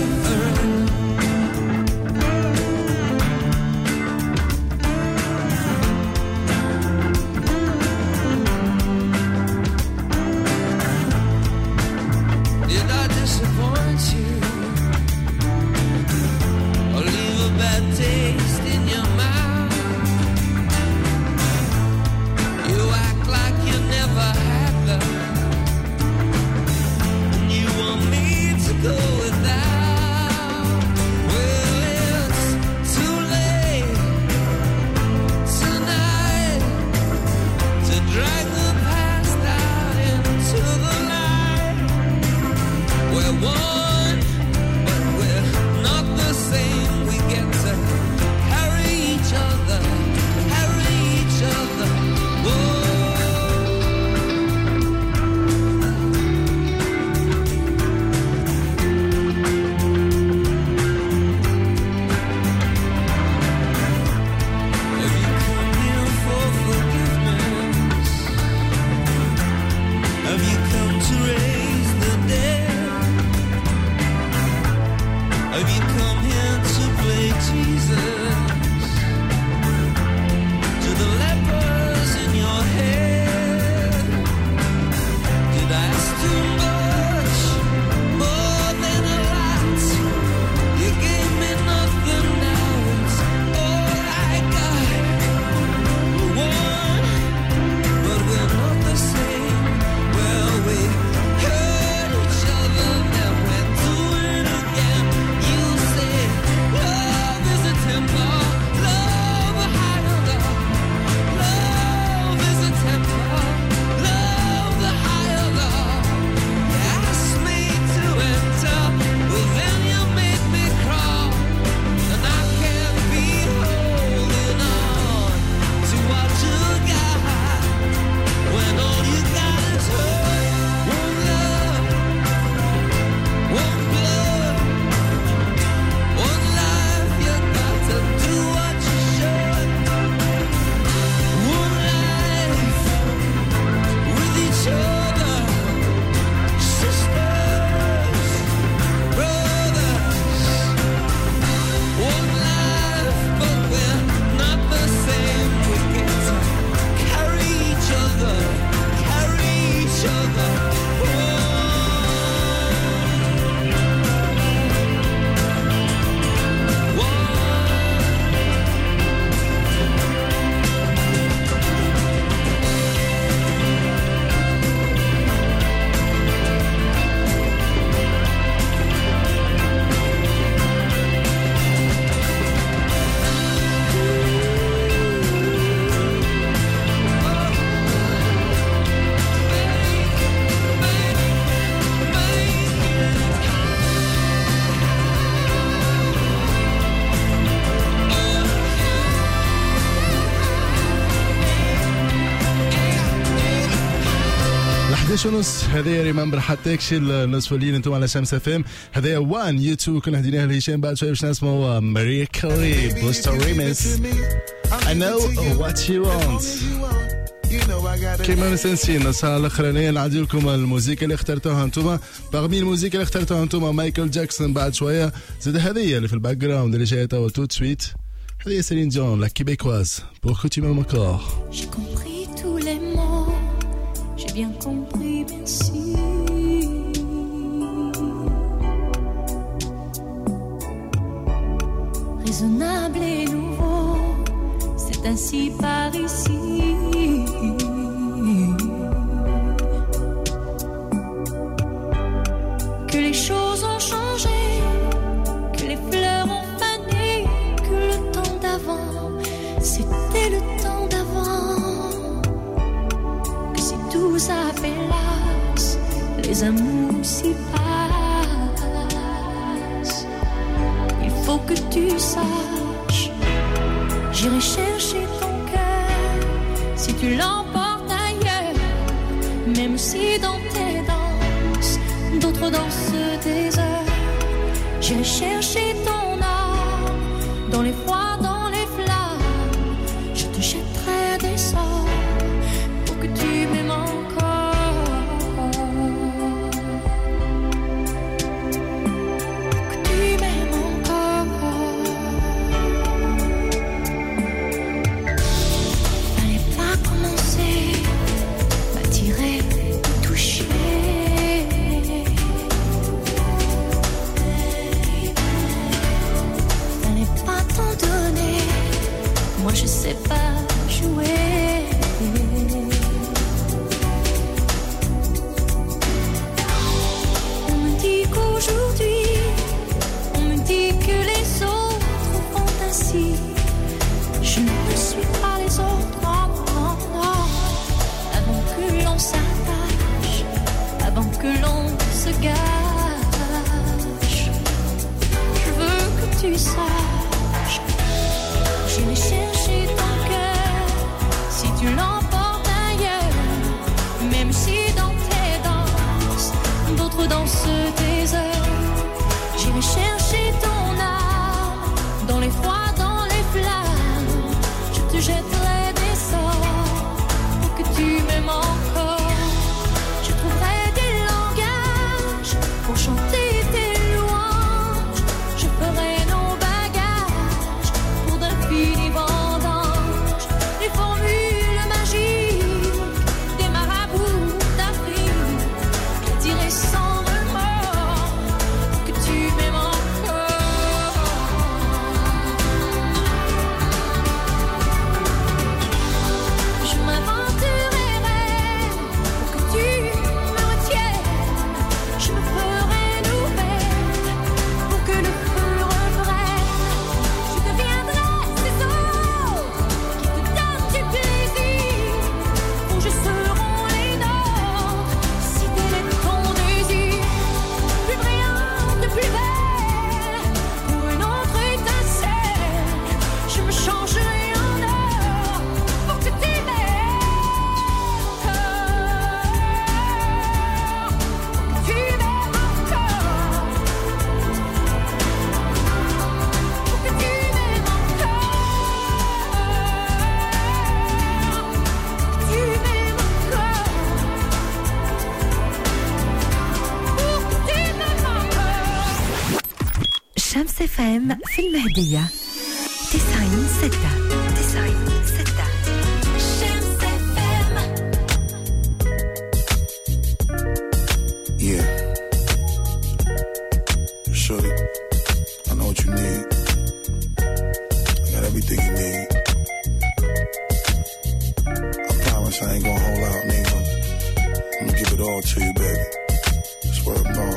to raise the dead? Have you come here to play Jesus? To the lepers in your head? Did I ask too much? More than a lot. You gave me nothing now. It's all I got. One, but we're not the same. Well, we hurt each other, then we're doing it again. You say love is a temper, love a higher love. Love is a temper, love the higher love. You asked me to enter, but then you made me crawl, and I can't be holding on to what you got when all you got is hurt. One love, one blood, one life. You got to do what you should. One life with each other, sisters, brothers. One life, but we're not the same. We get to carry each other, carry each other. One, one. احداش ونص هذايا ريمبر حتىكشي النصف الليل انتم على شمس اف ام. هذايا وان يو تو كنا هديناها لهشام. بعد شويه باش نسمعوا ماريا كاري بوستر ريميس I know what you want. كيما مسنسين الساعة الأخرانية نعدي لكم الموسيقى اللي اخترتوها انتم. باغمي الموسيقى اللي اخترتوها انتم مايكل جاكسون. بعد شوية زاد هذيا اللي في الباك جراوند اللي جاية توا تو سويت. هذيا سيلين ديون لا كيبيكواز pour que tu m'aimes encore. J'ai compris tous les mots, j'ai bien compris, merci. Raisonnable et nouveau, c'est ainsi par ici. Que les choses ont changé, que les fleurs ont fané, que le temps d'avant, c'était le temps d'avant. Que si tout s'appelasse, les amours s'y passent. Il faut que tu saches, j'irai chercher ton cœur si tu l'emportes ailleurs. Même si dans tes danses, d'autres dansent des heures. J'irai chercher ton âme dans les froids, dans les flammes. Je te jetterai des sorts pour que tu m'aimes encore. Pour que tu m'aimes encore. Fallait pas commencer, m'attirer, toucher. Fallait pas t'en donner, moi je sais pas jouer. On me dit qu'aujourd'hui, on me dit que les autres font ainsi. Je ne suis pas les autres, non, non, non. Avant que l'on s'attache, avant que l'on se gâche, je veux que tu saches, j'irai chercher ton cœur si tu l'emportes ailleurs. Même si dans tes danses, d'autres dansent des heures. J'irai chercher ton âme dans les froids, dans les flammes. Je te jetterai des sorts pour que tu m'aimes encore. Je trouverai des شمس اف ام في المهدية تسعين ستة تسعين ستة شمس اف ام. Yeah. Shorty, I know what you need. I got everything you need. I promise I ain't gonna hold out, nigga. I'm gonna give it all to you, baby. Swear to God.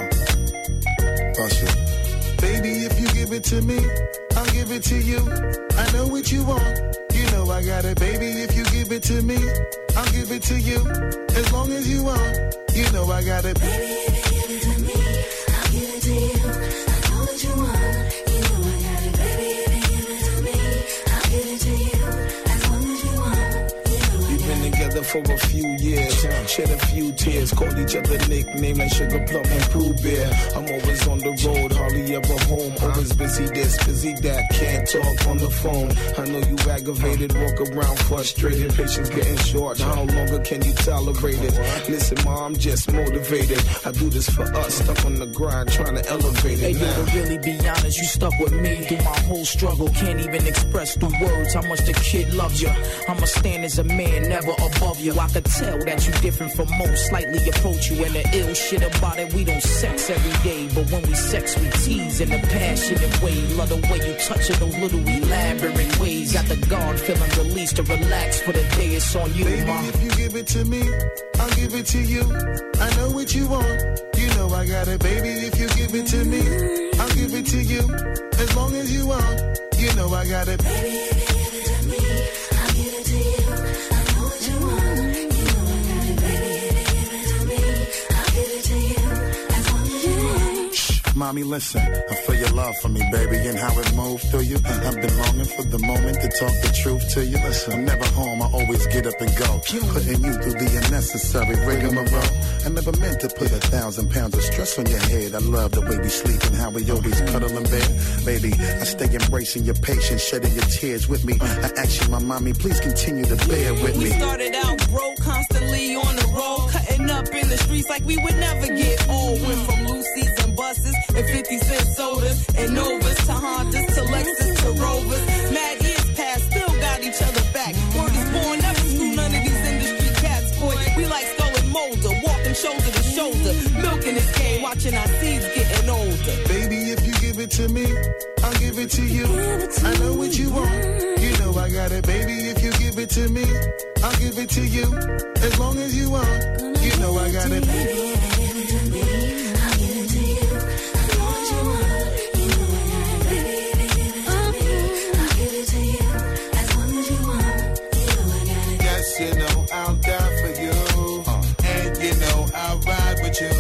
Bust it. Baby, if you give it to me, I'll give it to you. I know what you want. You know I got it, baby. If you give it to me, I'll give it to you. As long as you want, you know I got it. Baby, if you give it to me, I'll give it to you. I know what you want. You know I got it, baby. If you give it to me, I'll give it to you. As long as you want, you know I got it. We've been together for a few years, shed a few tears, called each other nicknames like Sugar Plum and Pooh Bear. I'm always on the road, hardly ever home. Always busy this, busy that, can't talk on the phone. I know you aggravated, walk around frustrated, patience getting short. How longer can you tolerate it? Listen, ma, I'm just motivated. I do this for us, stuck on the grind, trying to elevate it. Hey, now. yo, to really be honest, you stuck with me through my whole struggle. Can't even express through words how much the kid loves you. I'ma stand as a man, never above you. I could tell that you different from most, slightly approach you. And the ill shit about it, we don't sex every day, but when we sex, we tease in a passionate way. Love the way you touch it, those little elaborate ways. Got the guard feeling released to relax for the day. It's on you, baby, ma. if you give it to me, I'll give it to you. I know what you want. You know I got it, baby. If you give it to me, I'll give it to you. As long as you want, you know I got it. Baby, if you give it to me, I'll give it to you. I know what you want. You know I got it, baby. If you give it to me, I'll give it to you. As long as you want. Shh, mommy, listen. I feel your love for me, baby, and how it moved through you. I've been longing for the moment to talk the truth to you. Listen, I'm never home. I always get up and go, putting you through the unnecessary rigmarole. I never meant to put a thousand pounds of stress on your head. I love the way we sleep and how we always cuddle in bed. Baby, I stay embracing your patience, shedding your tears with me. I ask you, my mommy, please continue to bear with me. We started out broke, constantly on the road, cutting up in the streets like we would never get old. Went from Lucy's and buses and fifty cent sodas and Novas to Hondas to Lexus to Rovers. Mad years past, still got each other back. Word is born, never screw none of these industry cats, boy. We like Skull and Molder, walking shoulder to shoulder, milking this game, watching our seeds getting older. Baby, if you give it to me, I'll give it to you. I know what you want. You know I got it, baby. If you give it to me, I'll give it to you. As long as you want, you know I got it. Baby, if you give it to me, I'll give it to you. I know what you want. You know I got it, baby. If you give it to me, I'll give it to you. As long as you want, you know I got it. Yes, you know I'll die for you, uh, and you know I'll ride with you.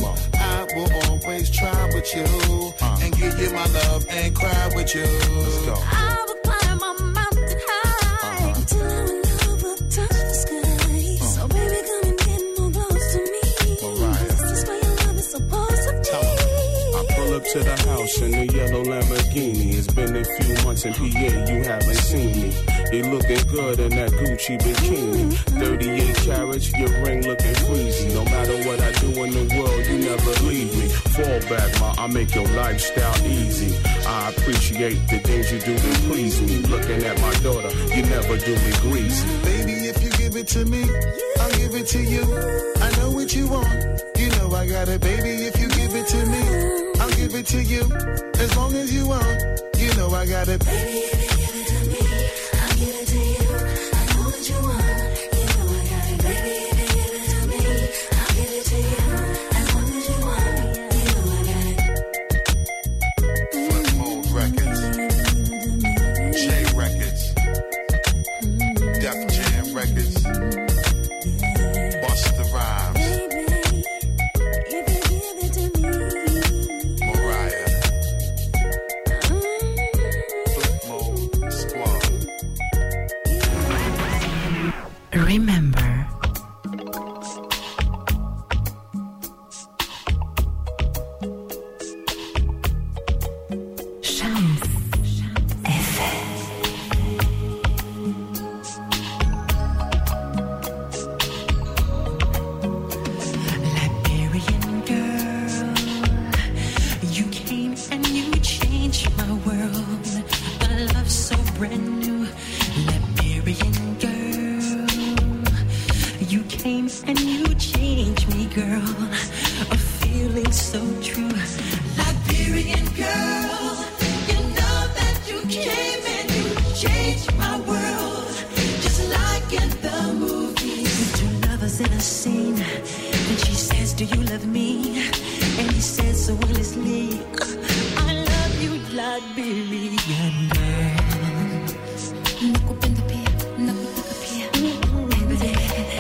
I will always try with you, uh, and give you my love and cry with you. Let's go. I will climb a mountain high uh-huh. till our love will touch the sky. Uh. So baby, come and get more close to me. Mariah. This is where your love is supposed to be. I pull up to the house in the yellow Lamborghini. It's been a few months in P A, you haven't seen me. You looking good in that Gucci bikini. thirty-eight carats, your ring looking freezy. No matter what I do in the world, you never leave me. Fall back, ma, I make your lifestyle easy. I appreciate the things you do to please me. Looking at my daughter, you never do me greasy. Baby, if you give it to me, I'll give it to you. I know what you want. You know I got it, baby. If you give it to me, I'll give it to you. As long as you want, you know I got it. Baby, if you give it to me, I'll give it to you. I know what you want. You know I got it, baby. If you give it to me, I'll give it to you. As long as you want, you know I got it. Flip Mode Records, J Records, Def Jam Records, Busta Rhymes. Mariah, Flip Mode Squad. came and you changed me, girl. A feeling so true. Liberian girl, you know that you came and you changed my world. Just like in the movies. Two lovers in a scene. And she says, do you love me? And he says so willingly, I love you, Liberian girl. Nakupenda pia, nakutaka pia, baby.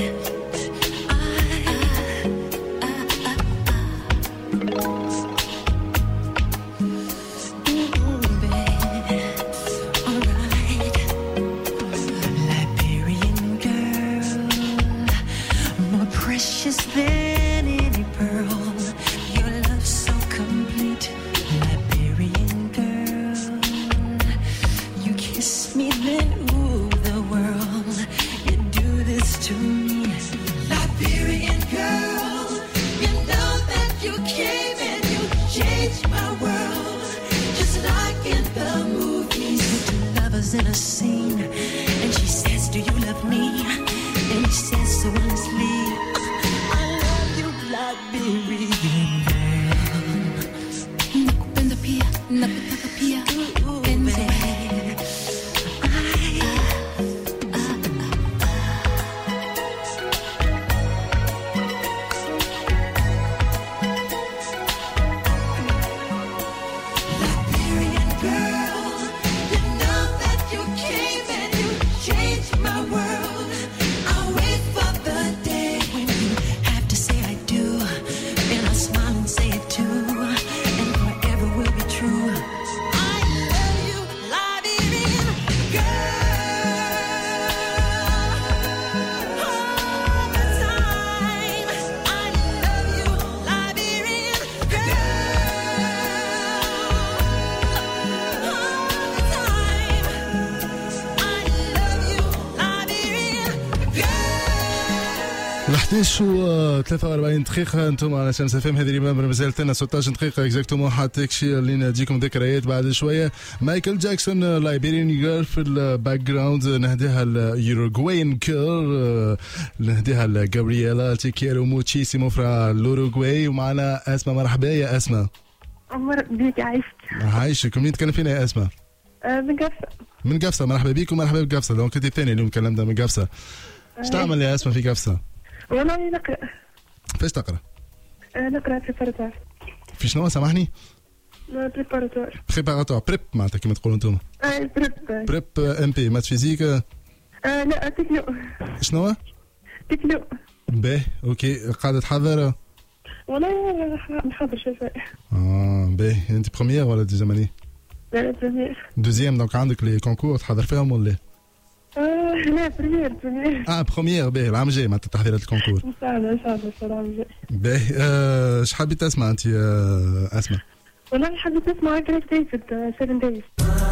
Precious than any pearl, your love so complete, Liberian girl. You kiss me, then ooh, the world. You do this to me, Liberian girl. You know that you came and you changed my world, just like in the movies. Two lovers in a scene, and she says, "Do you love me?" And he says so honestly, Liberian girl. Nakupenda pia, nakutaka pia, penzi. Liberian girl, you know that you came and you changed my world. I'll wait for the day when you have to say I do. Smile and say it too, and forever will be true. I love you, Liberian girl. All the time. I love you, Liberian girl. All the time. I love you, Liberian girl. الحديش و ثلاثة وأربعين دقيقة انتم على شمس اف ام. هذه الريمبر مازالت لنا ستة عشر دقيقة اكزاكتومون حتى كشي اللي نديكم ذكريات بعد شوية. مايكل جاكسون لايبيريان جيرل في الباك جراوند، نهديها اليوروغوايان كير، نهديها لجابرييلا تيكيرو موتشيسيمو فرا الأوروغواي. ومعنا أسماء. مرحبا يا أسماء. مرحبا بك، عايشك. عايشك. منين تكلم فينا يا أسماء؟ من قفصة. من قفصة. مرحبا بك ومرحبا بقفصة. دونك انت الثاني اليوم كلمنا من قفصة. ايش تعمل يا أسماء في قفصة؟ والله نقرأ. فاش تقرأ؟ أه نقرأ بريباراتوار. في شنو سامحني؟ بريباراتوار. بريباراتوار بريب معناتها كيما تقولوا انتم. اي بريب. بريب ام بي مات فيزيك. أه لا تكنو. شنو؟ تكنو. باهي اوكي. قاعدة تحضر؟ والله نحضر شوية. اه باهي. انت بروميير ولا دوزيام اني؟ لا لا بروميير. دوزيام دونك عندك لي كونكور تحضر فيهم ولا؟ آه لا بريمير بريمير. اه بروميير. باهي العام الجاي معناتها تحضيرات الكونكور. ان شاء الله ان شاء الله ان شاء الله العام الجاي. باهي. اش حبيت تسمع انت يا اسماء؟ والله حبيت اسمع كريك ديفيد سبعة دايز.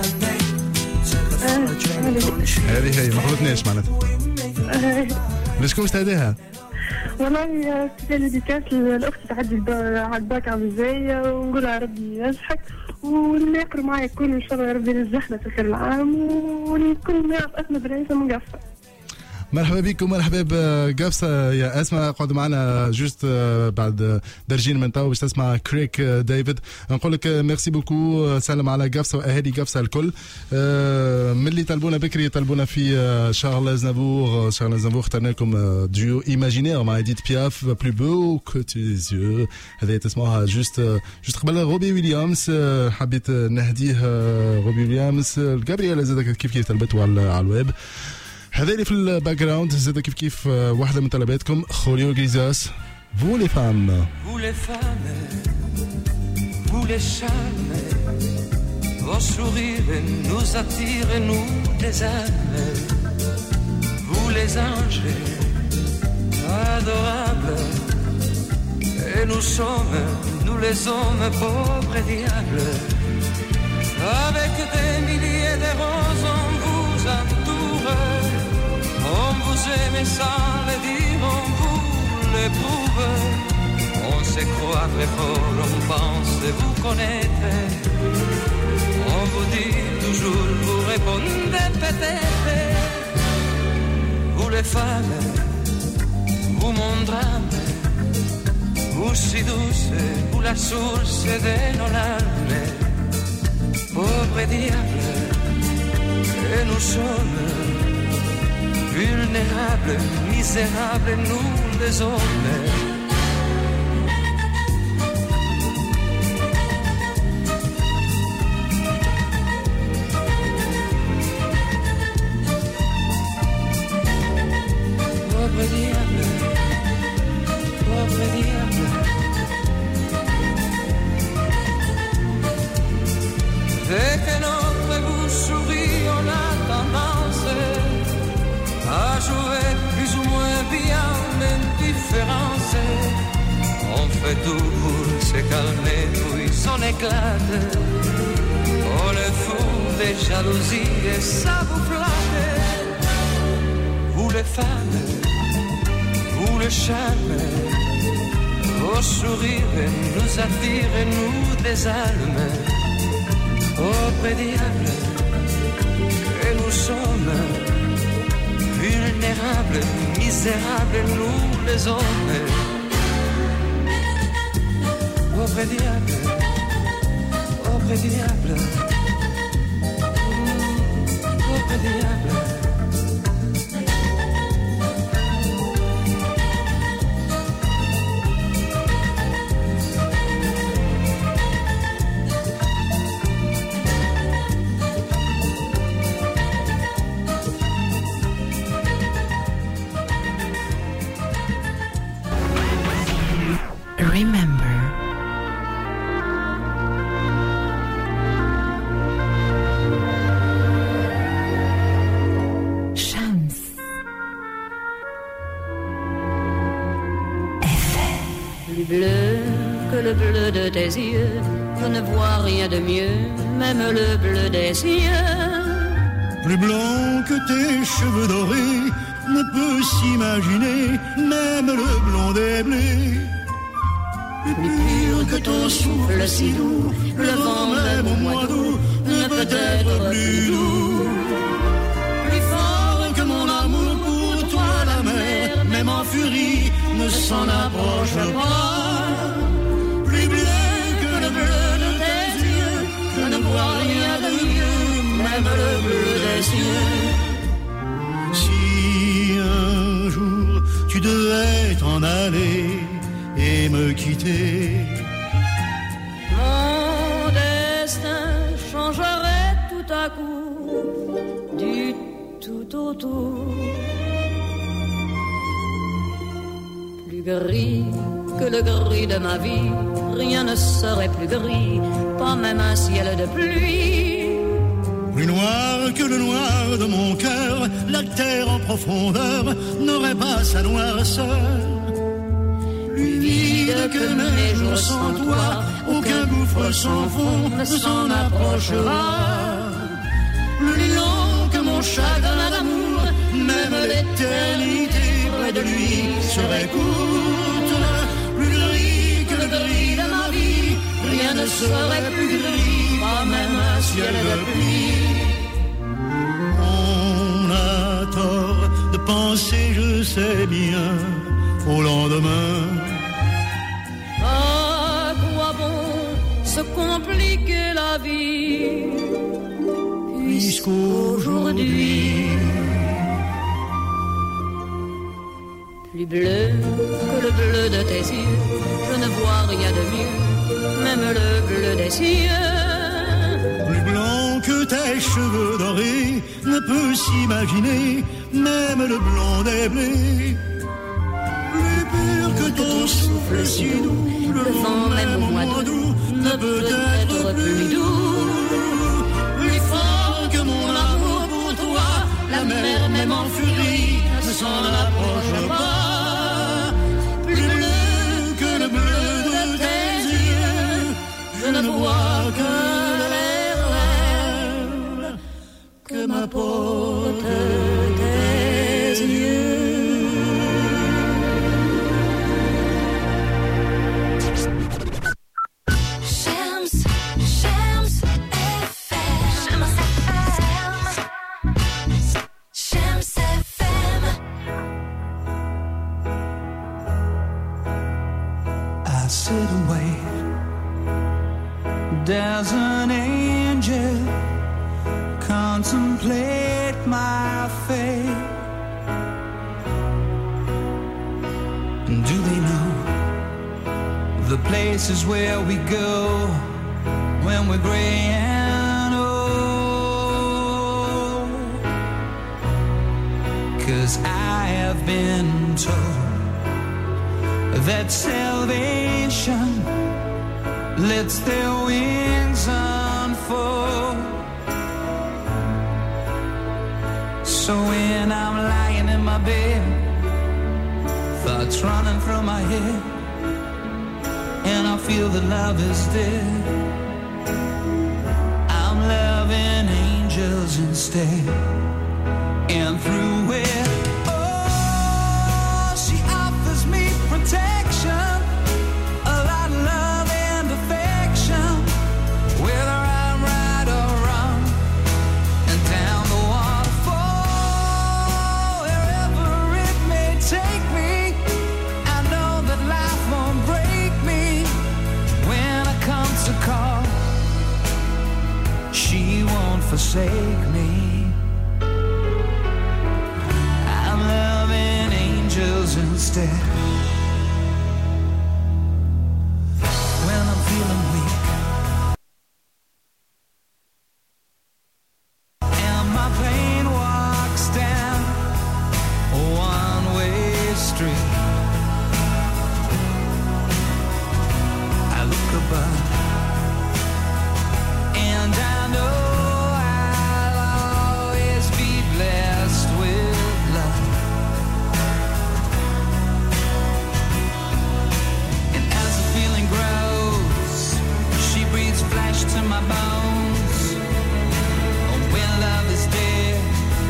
هذه هي ما خلطناش معناتها. لشكون باش تهديها؟ والله ديديكاس الاخت تعدي على الباك عمزية، ونقولها ربي ينجحك واللي يقرا معايا كل ان شاء الله ربي ينجحنا في اخر العام، والكل ما يعرف اسماء بالعيسى من قفصة. مرحبا بكم مرحبا بقفصة يا اسماء. قعدوا معنا جوست بعد درجين من تو باش تسمع كريك ديفيد. نقول لك ميرسي بوكو. سلم على قفصة واهالي قفصة الكل. من اللي طلبونا بكري طلبونا في شارل أزنافور. شارل أزنافور اخترنا لكم ديو ايماجينير مع إديث بياف بلو بو كو تو ليز يو. هذه تسمعوها جوست جوست قبل روبي ويليامز. حبيت نهديه روبي ويليامز. جابرييلا زاد كيف كيف طلبته على الويب. هذا في الباك جراوند زاد كيف كيف واحدة من طلباتكم خوليو غليزاس. Vous les femmes. Vous les femmes, vous les charmes, vos sourires nous attirent et nous désarment. Vous les anges adorables, et nous sommes, nous les hommes pauvres et diables. Avec des milliers de roses on vous entoure. On vous aime sans le dire, on vous l'éprouve. On se croit très fort, on pense vous connaître. On vous dit toujours, vous répondez peut-être. Vous les femmes, où mon drame, où si douce, où la source de nos larmes. Pauvre diable, que nous sommes vulnérables, misérables, nous les hommes. Pauvre diable, pauvre diable. Dès que notre bouche sourit, on a tendance à jouer plus ou moins bien, même différence. On fait tout pour se calmer, puis on éclate. On est fou des jalousies et ça vous flatte. Vous les femmes, vous le charme, vos sourires nous attirent et nous désalment. Pauvre diable, que nous sommes vulnérables, misérables, nous les hommes. Pauvre diable, pauvre diable, pauvre diable. Remember. Shams. Plus bleu que le bleu de tes yeux, je ne vois rien de mieux, même le bleu des cieux. Plus blanc que tes cheveux dorés, ne peut s'imaginer, même le blond des blés. Plus pur que ton souffle si doux, le vent même au mois d'août ne peut être plus doux. Plus fort que mon amour pour toi, la mer, même en furie, ne s'en approche pas. Plus bleu que le bleu de tes yeux, je ne vois rien de mieux, même le bleu des cieux. Si un jour tu devais t'en aller et me quitter, mon destin changerait tout à coup du tout au tout. Plus gris que le gris de ma vie, rien ne serait plus gris, pas même un ciel de pluie. Plus noir que le noir de mon cœur, la terre en profondeur n'aurait pas sa noirceur. Plus vide que mes jours sans toi, aucun gouffre sans fond ne s'en approchera. Plus long que mon chagrin d'amour, même l'éternité près de lui serait courte. Plus gris que le gris de ma vie, rien ne serait plus gris, pas même un ciel de pluie. On a tort de penser, je sais bien, au lendemain. À quoi bon se compliquer la vie, puisqu'aujourd'hui, plus bleu que le bleu de tes yeux, je ne vois rien de mieux, même le bleu des cieux. Plus blanc que tes cheveux dorés ne peut s'imaginer, même le blond des blés. Plus pur que ton souffle si doux, le vent même au mois d'août ne peut être plus doux. Plus fort que mon amour pour toi, la mer même en furie ne s'en approche pas. Plus bleu que le bleu de tes yeux, je ne vois que les rêves que m'apportent tes yeux. sit and wait. Does an angel contemplate my fate? And do they know the places where we go when we're gray and old? 'Cause I have been told that salvation lets their wings unfold. So when I'm lying in my bed, thoughts running through my head, and I feel that love is dead, I'm loving angels instead. And through it, oh, she offers me protection, a lot of love and affection, whether I'm right or wrong, and down the waterfall, wherever it may take me, I know that life won't break me. When I come to call, she won't forsake me. I'm loving angels instead. When I'm feeling weak and my pain walks down a one-way street, I look above and I know I'll always be blessed with love. And as the feeling grows, she breathes flesh to my bones. Oh, when love is dead,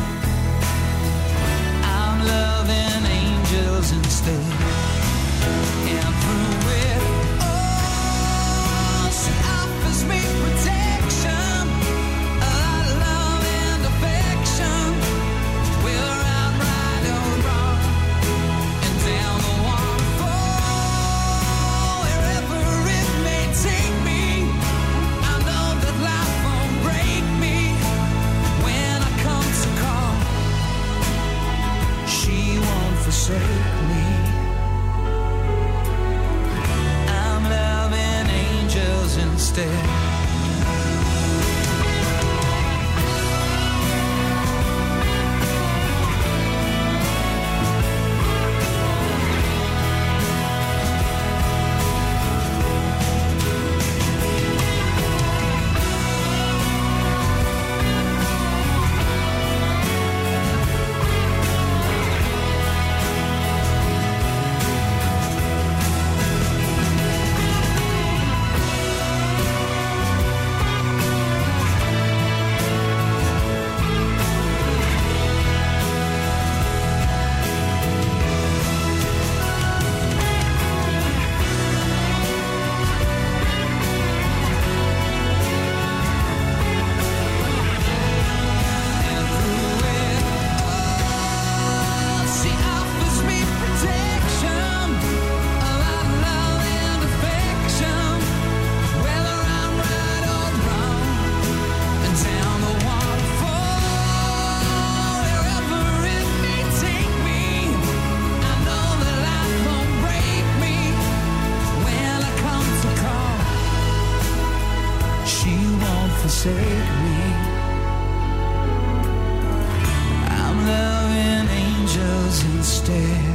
I'm loving angels instead. And through it, oh, she offers me protection, a lot of love and affection, whether I'm right or wrong, and down the waterfall, wherever it may take me, I know that life won't break me. When I come to call, she won't forsake me. I'm loving angels instead. She offers me protection, a lot of love and affection, whether I'm right or wrong, and down the waterfall, wherever it may take me, I know that life won't break me. When I come to call, she won't forsake me. I'm loving angels instead.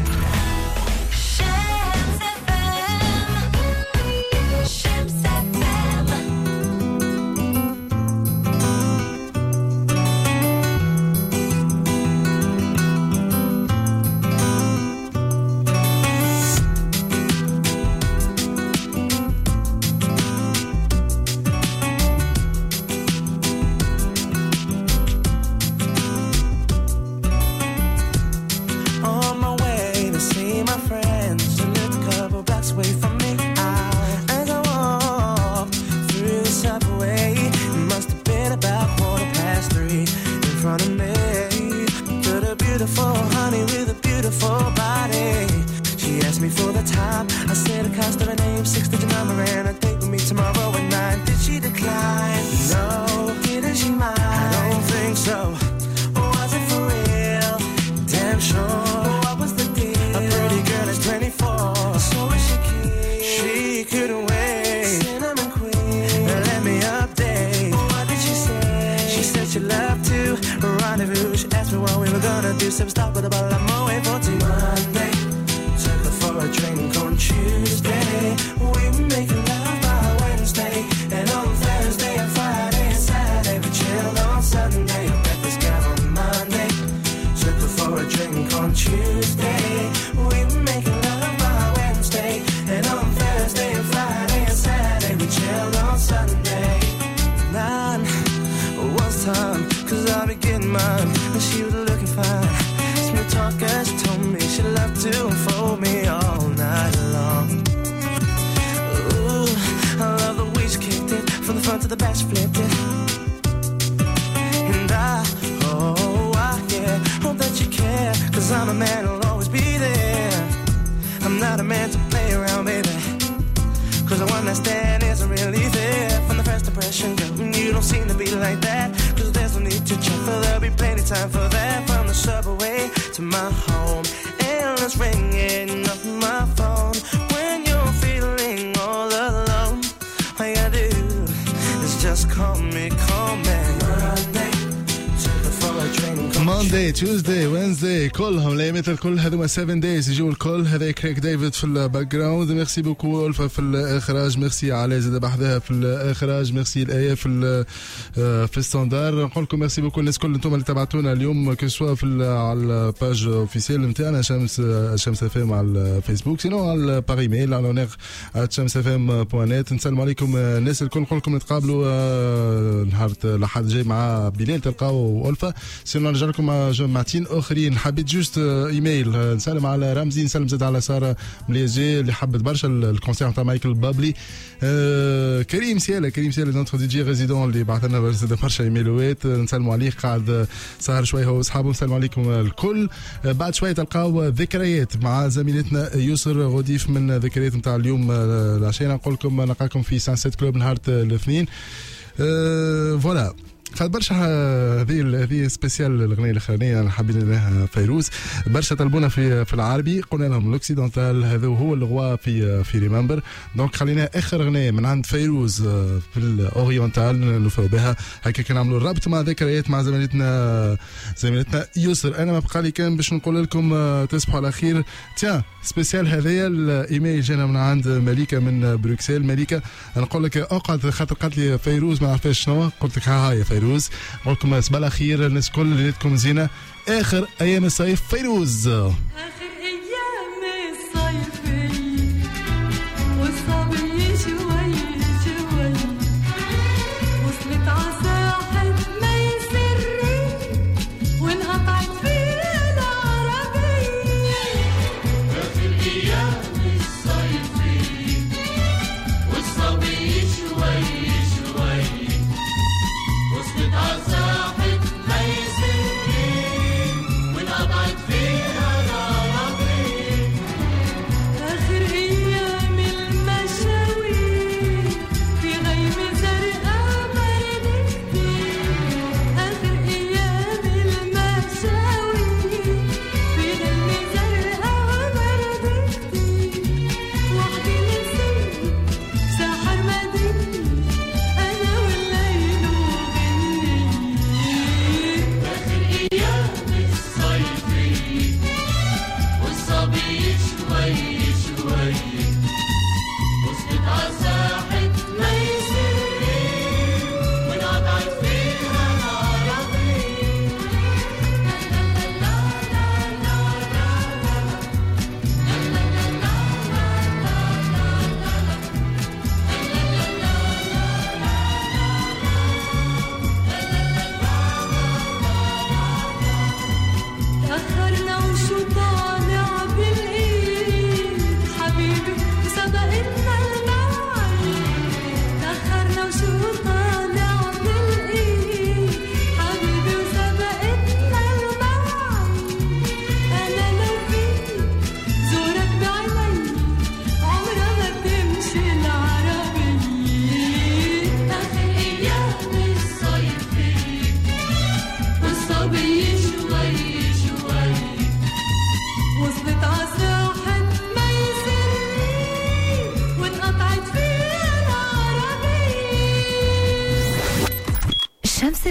me for the time. I said a cost of a name, six-digit number, and a date with me tomorrow at nine. Did she decline? No. Didn't she mind? I don't think so. Was it for real? Damn sure. What was the deal? A pretty girl is twenty-four. So is she keen? She couldn't wait. Cinnamon queen. Let me update. What did she say? She said she loved to rendezvous. She asked me what we were gonna do. Said stop with a bottle of Moët fourteen. Monday, took her for a drink on Tuesday. We were making love by Wednesday, and on Thursday and Friday and Saturday we chilled on Sunday. I met this guy on Monday, took her for a drink on Tuesday. We were making love by Wednesday, and on Thursday and Friday and Saturday we chilled on Sunday. Nine was time, cause I'll be getting mine, and she was looking fine. Smooth talker, she told me she loved to unfold me all night long. Ooh, I love the way she kicked it, from the front to the back she flipped it. And I, oh, I, yeah, hope that you care, cause I'm a man who'll always be there. I'm not a man to play around, baby, cause the one that stand isn't really there. From the first impression, girl, you don't seem to be like that, cause there's no need to check, for there'll be plenty time for that. From the subway to my home, endless ringing off my phone. When you're feeling all alone, all you gotta do is just call me, call me. Monday, took her for a drink. Monday, Tuesday, Wednesday كلهم الايامات الكل هذوما سبعة days يجوا الكل. هذا كريك ديفيد في الباك جراوند. ميرسي بوكو ألفا في الاخراج. ميرسي على زاد بحذاها في الاخراج. ميرسي الايه في في الستاندار. نقول لكم ميرسي بوكو الناس الكل انتم اللي تبعتونا اليوم كسوا في على الباج اوفيسيال نتاعنا شمس شمس اف ام على الفيسبوك، سينو على باغي ميل على اونيغ شمس اف ام بوان نت. نسلم عليكم الناس الكل. نقول لكم نتقابلوا نهار الاحد جاي مع بلال تلقاو ألفا، سينو نرجع لكم مع جمعتين اخرين. حبيت جوست ايميل نسلم على رمزي، نسلم زاد على ساره مليجي اللي حبت برشا الكونسير تاع مايكل بابلي. أه كريم سياله كريم سياله نوتر دي جي ريزيدون اللي بعث لنا برشا ايميلوات، نسلموا عليه قاعد سهر شويه هو واصحابه. نسلم عليكم الكل. أه بعد شويه تلقاو ذكريات مع زميلتنا يسر غديف من ذكريات نتاع اليوم العشيه. نقول لكم نلقاكم في سانسيت كلوب نهار الاثنين. أه فوالا خد برشا هذه هذه سبيسيال الاغنيه الاخرانيه حابين لها فيروز. برشا طلبونا في في العربي، قلنا لهم الاوكسيدونتال هذا هو الغوا في في ريمبر. دونك خلينا اخر اغنيه من عند فيروز في الاورينتال نوفوا بها هكا كنعملوا الربط مع ذكريات مع زميلتنا زميلتنا يسر. انا ما بقى لي كان باش نقول لكم تصبحوا على خير. تيا سبيسيال هذايا الايميل جانا من عند مليكه من بروكسل. مليكه نقول لك اقعد خاطر قالت لي فيروز ما عرفاش شنو، قلت لك ها هاي فيروز. نقول لكم صباح الخير الناس الكل اللي ليلتكم زينه. اخر ايام الصيف فيروز. اخر ايام الصيف والصبي شوي شوي وصلت عساحة ما يسري وانقطعت فيها العربية. اخر ايام الصيف والصبي شوي شوي وصلت عساحة ما يسري وانقطعت فيها العربية.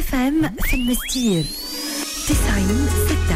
اف ام في المستير تسعين ستة.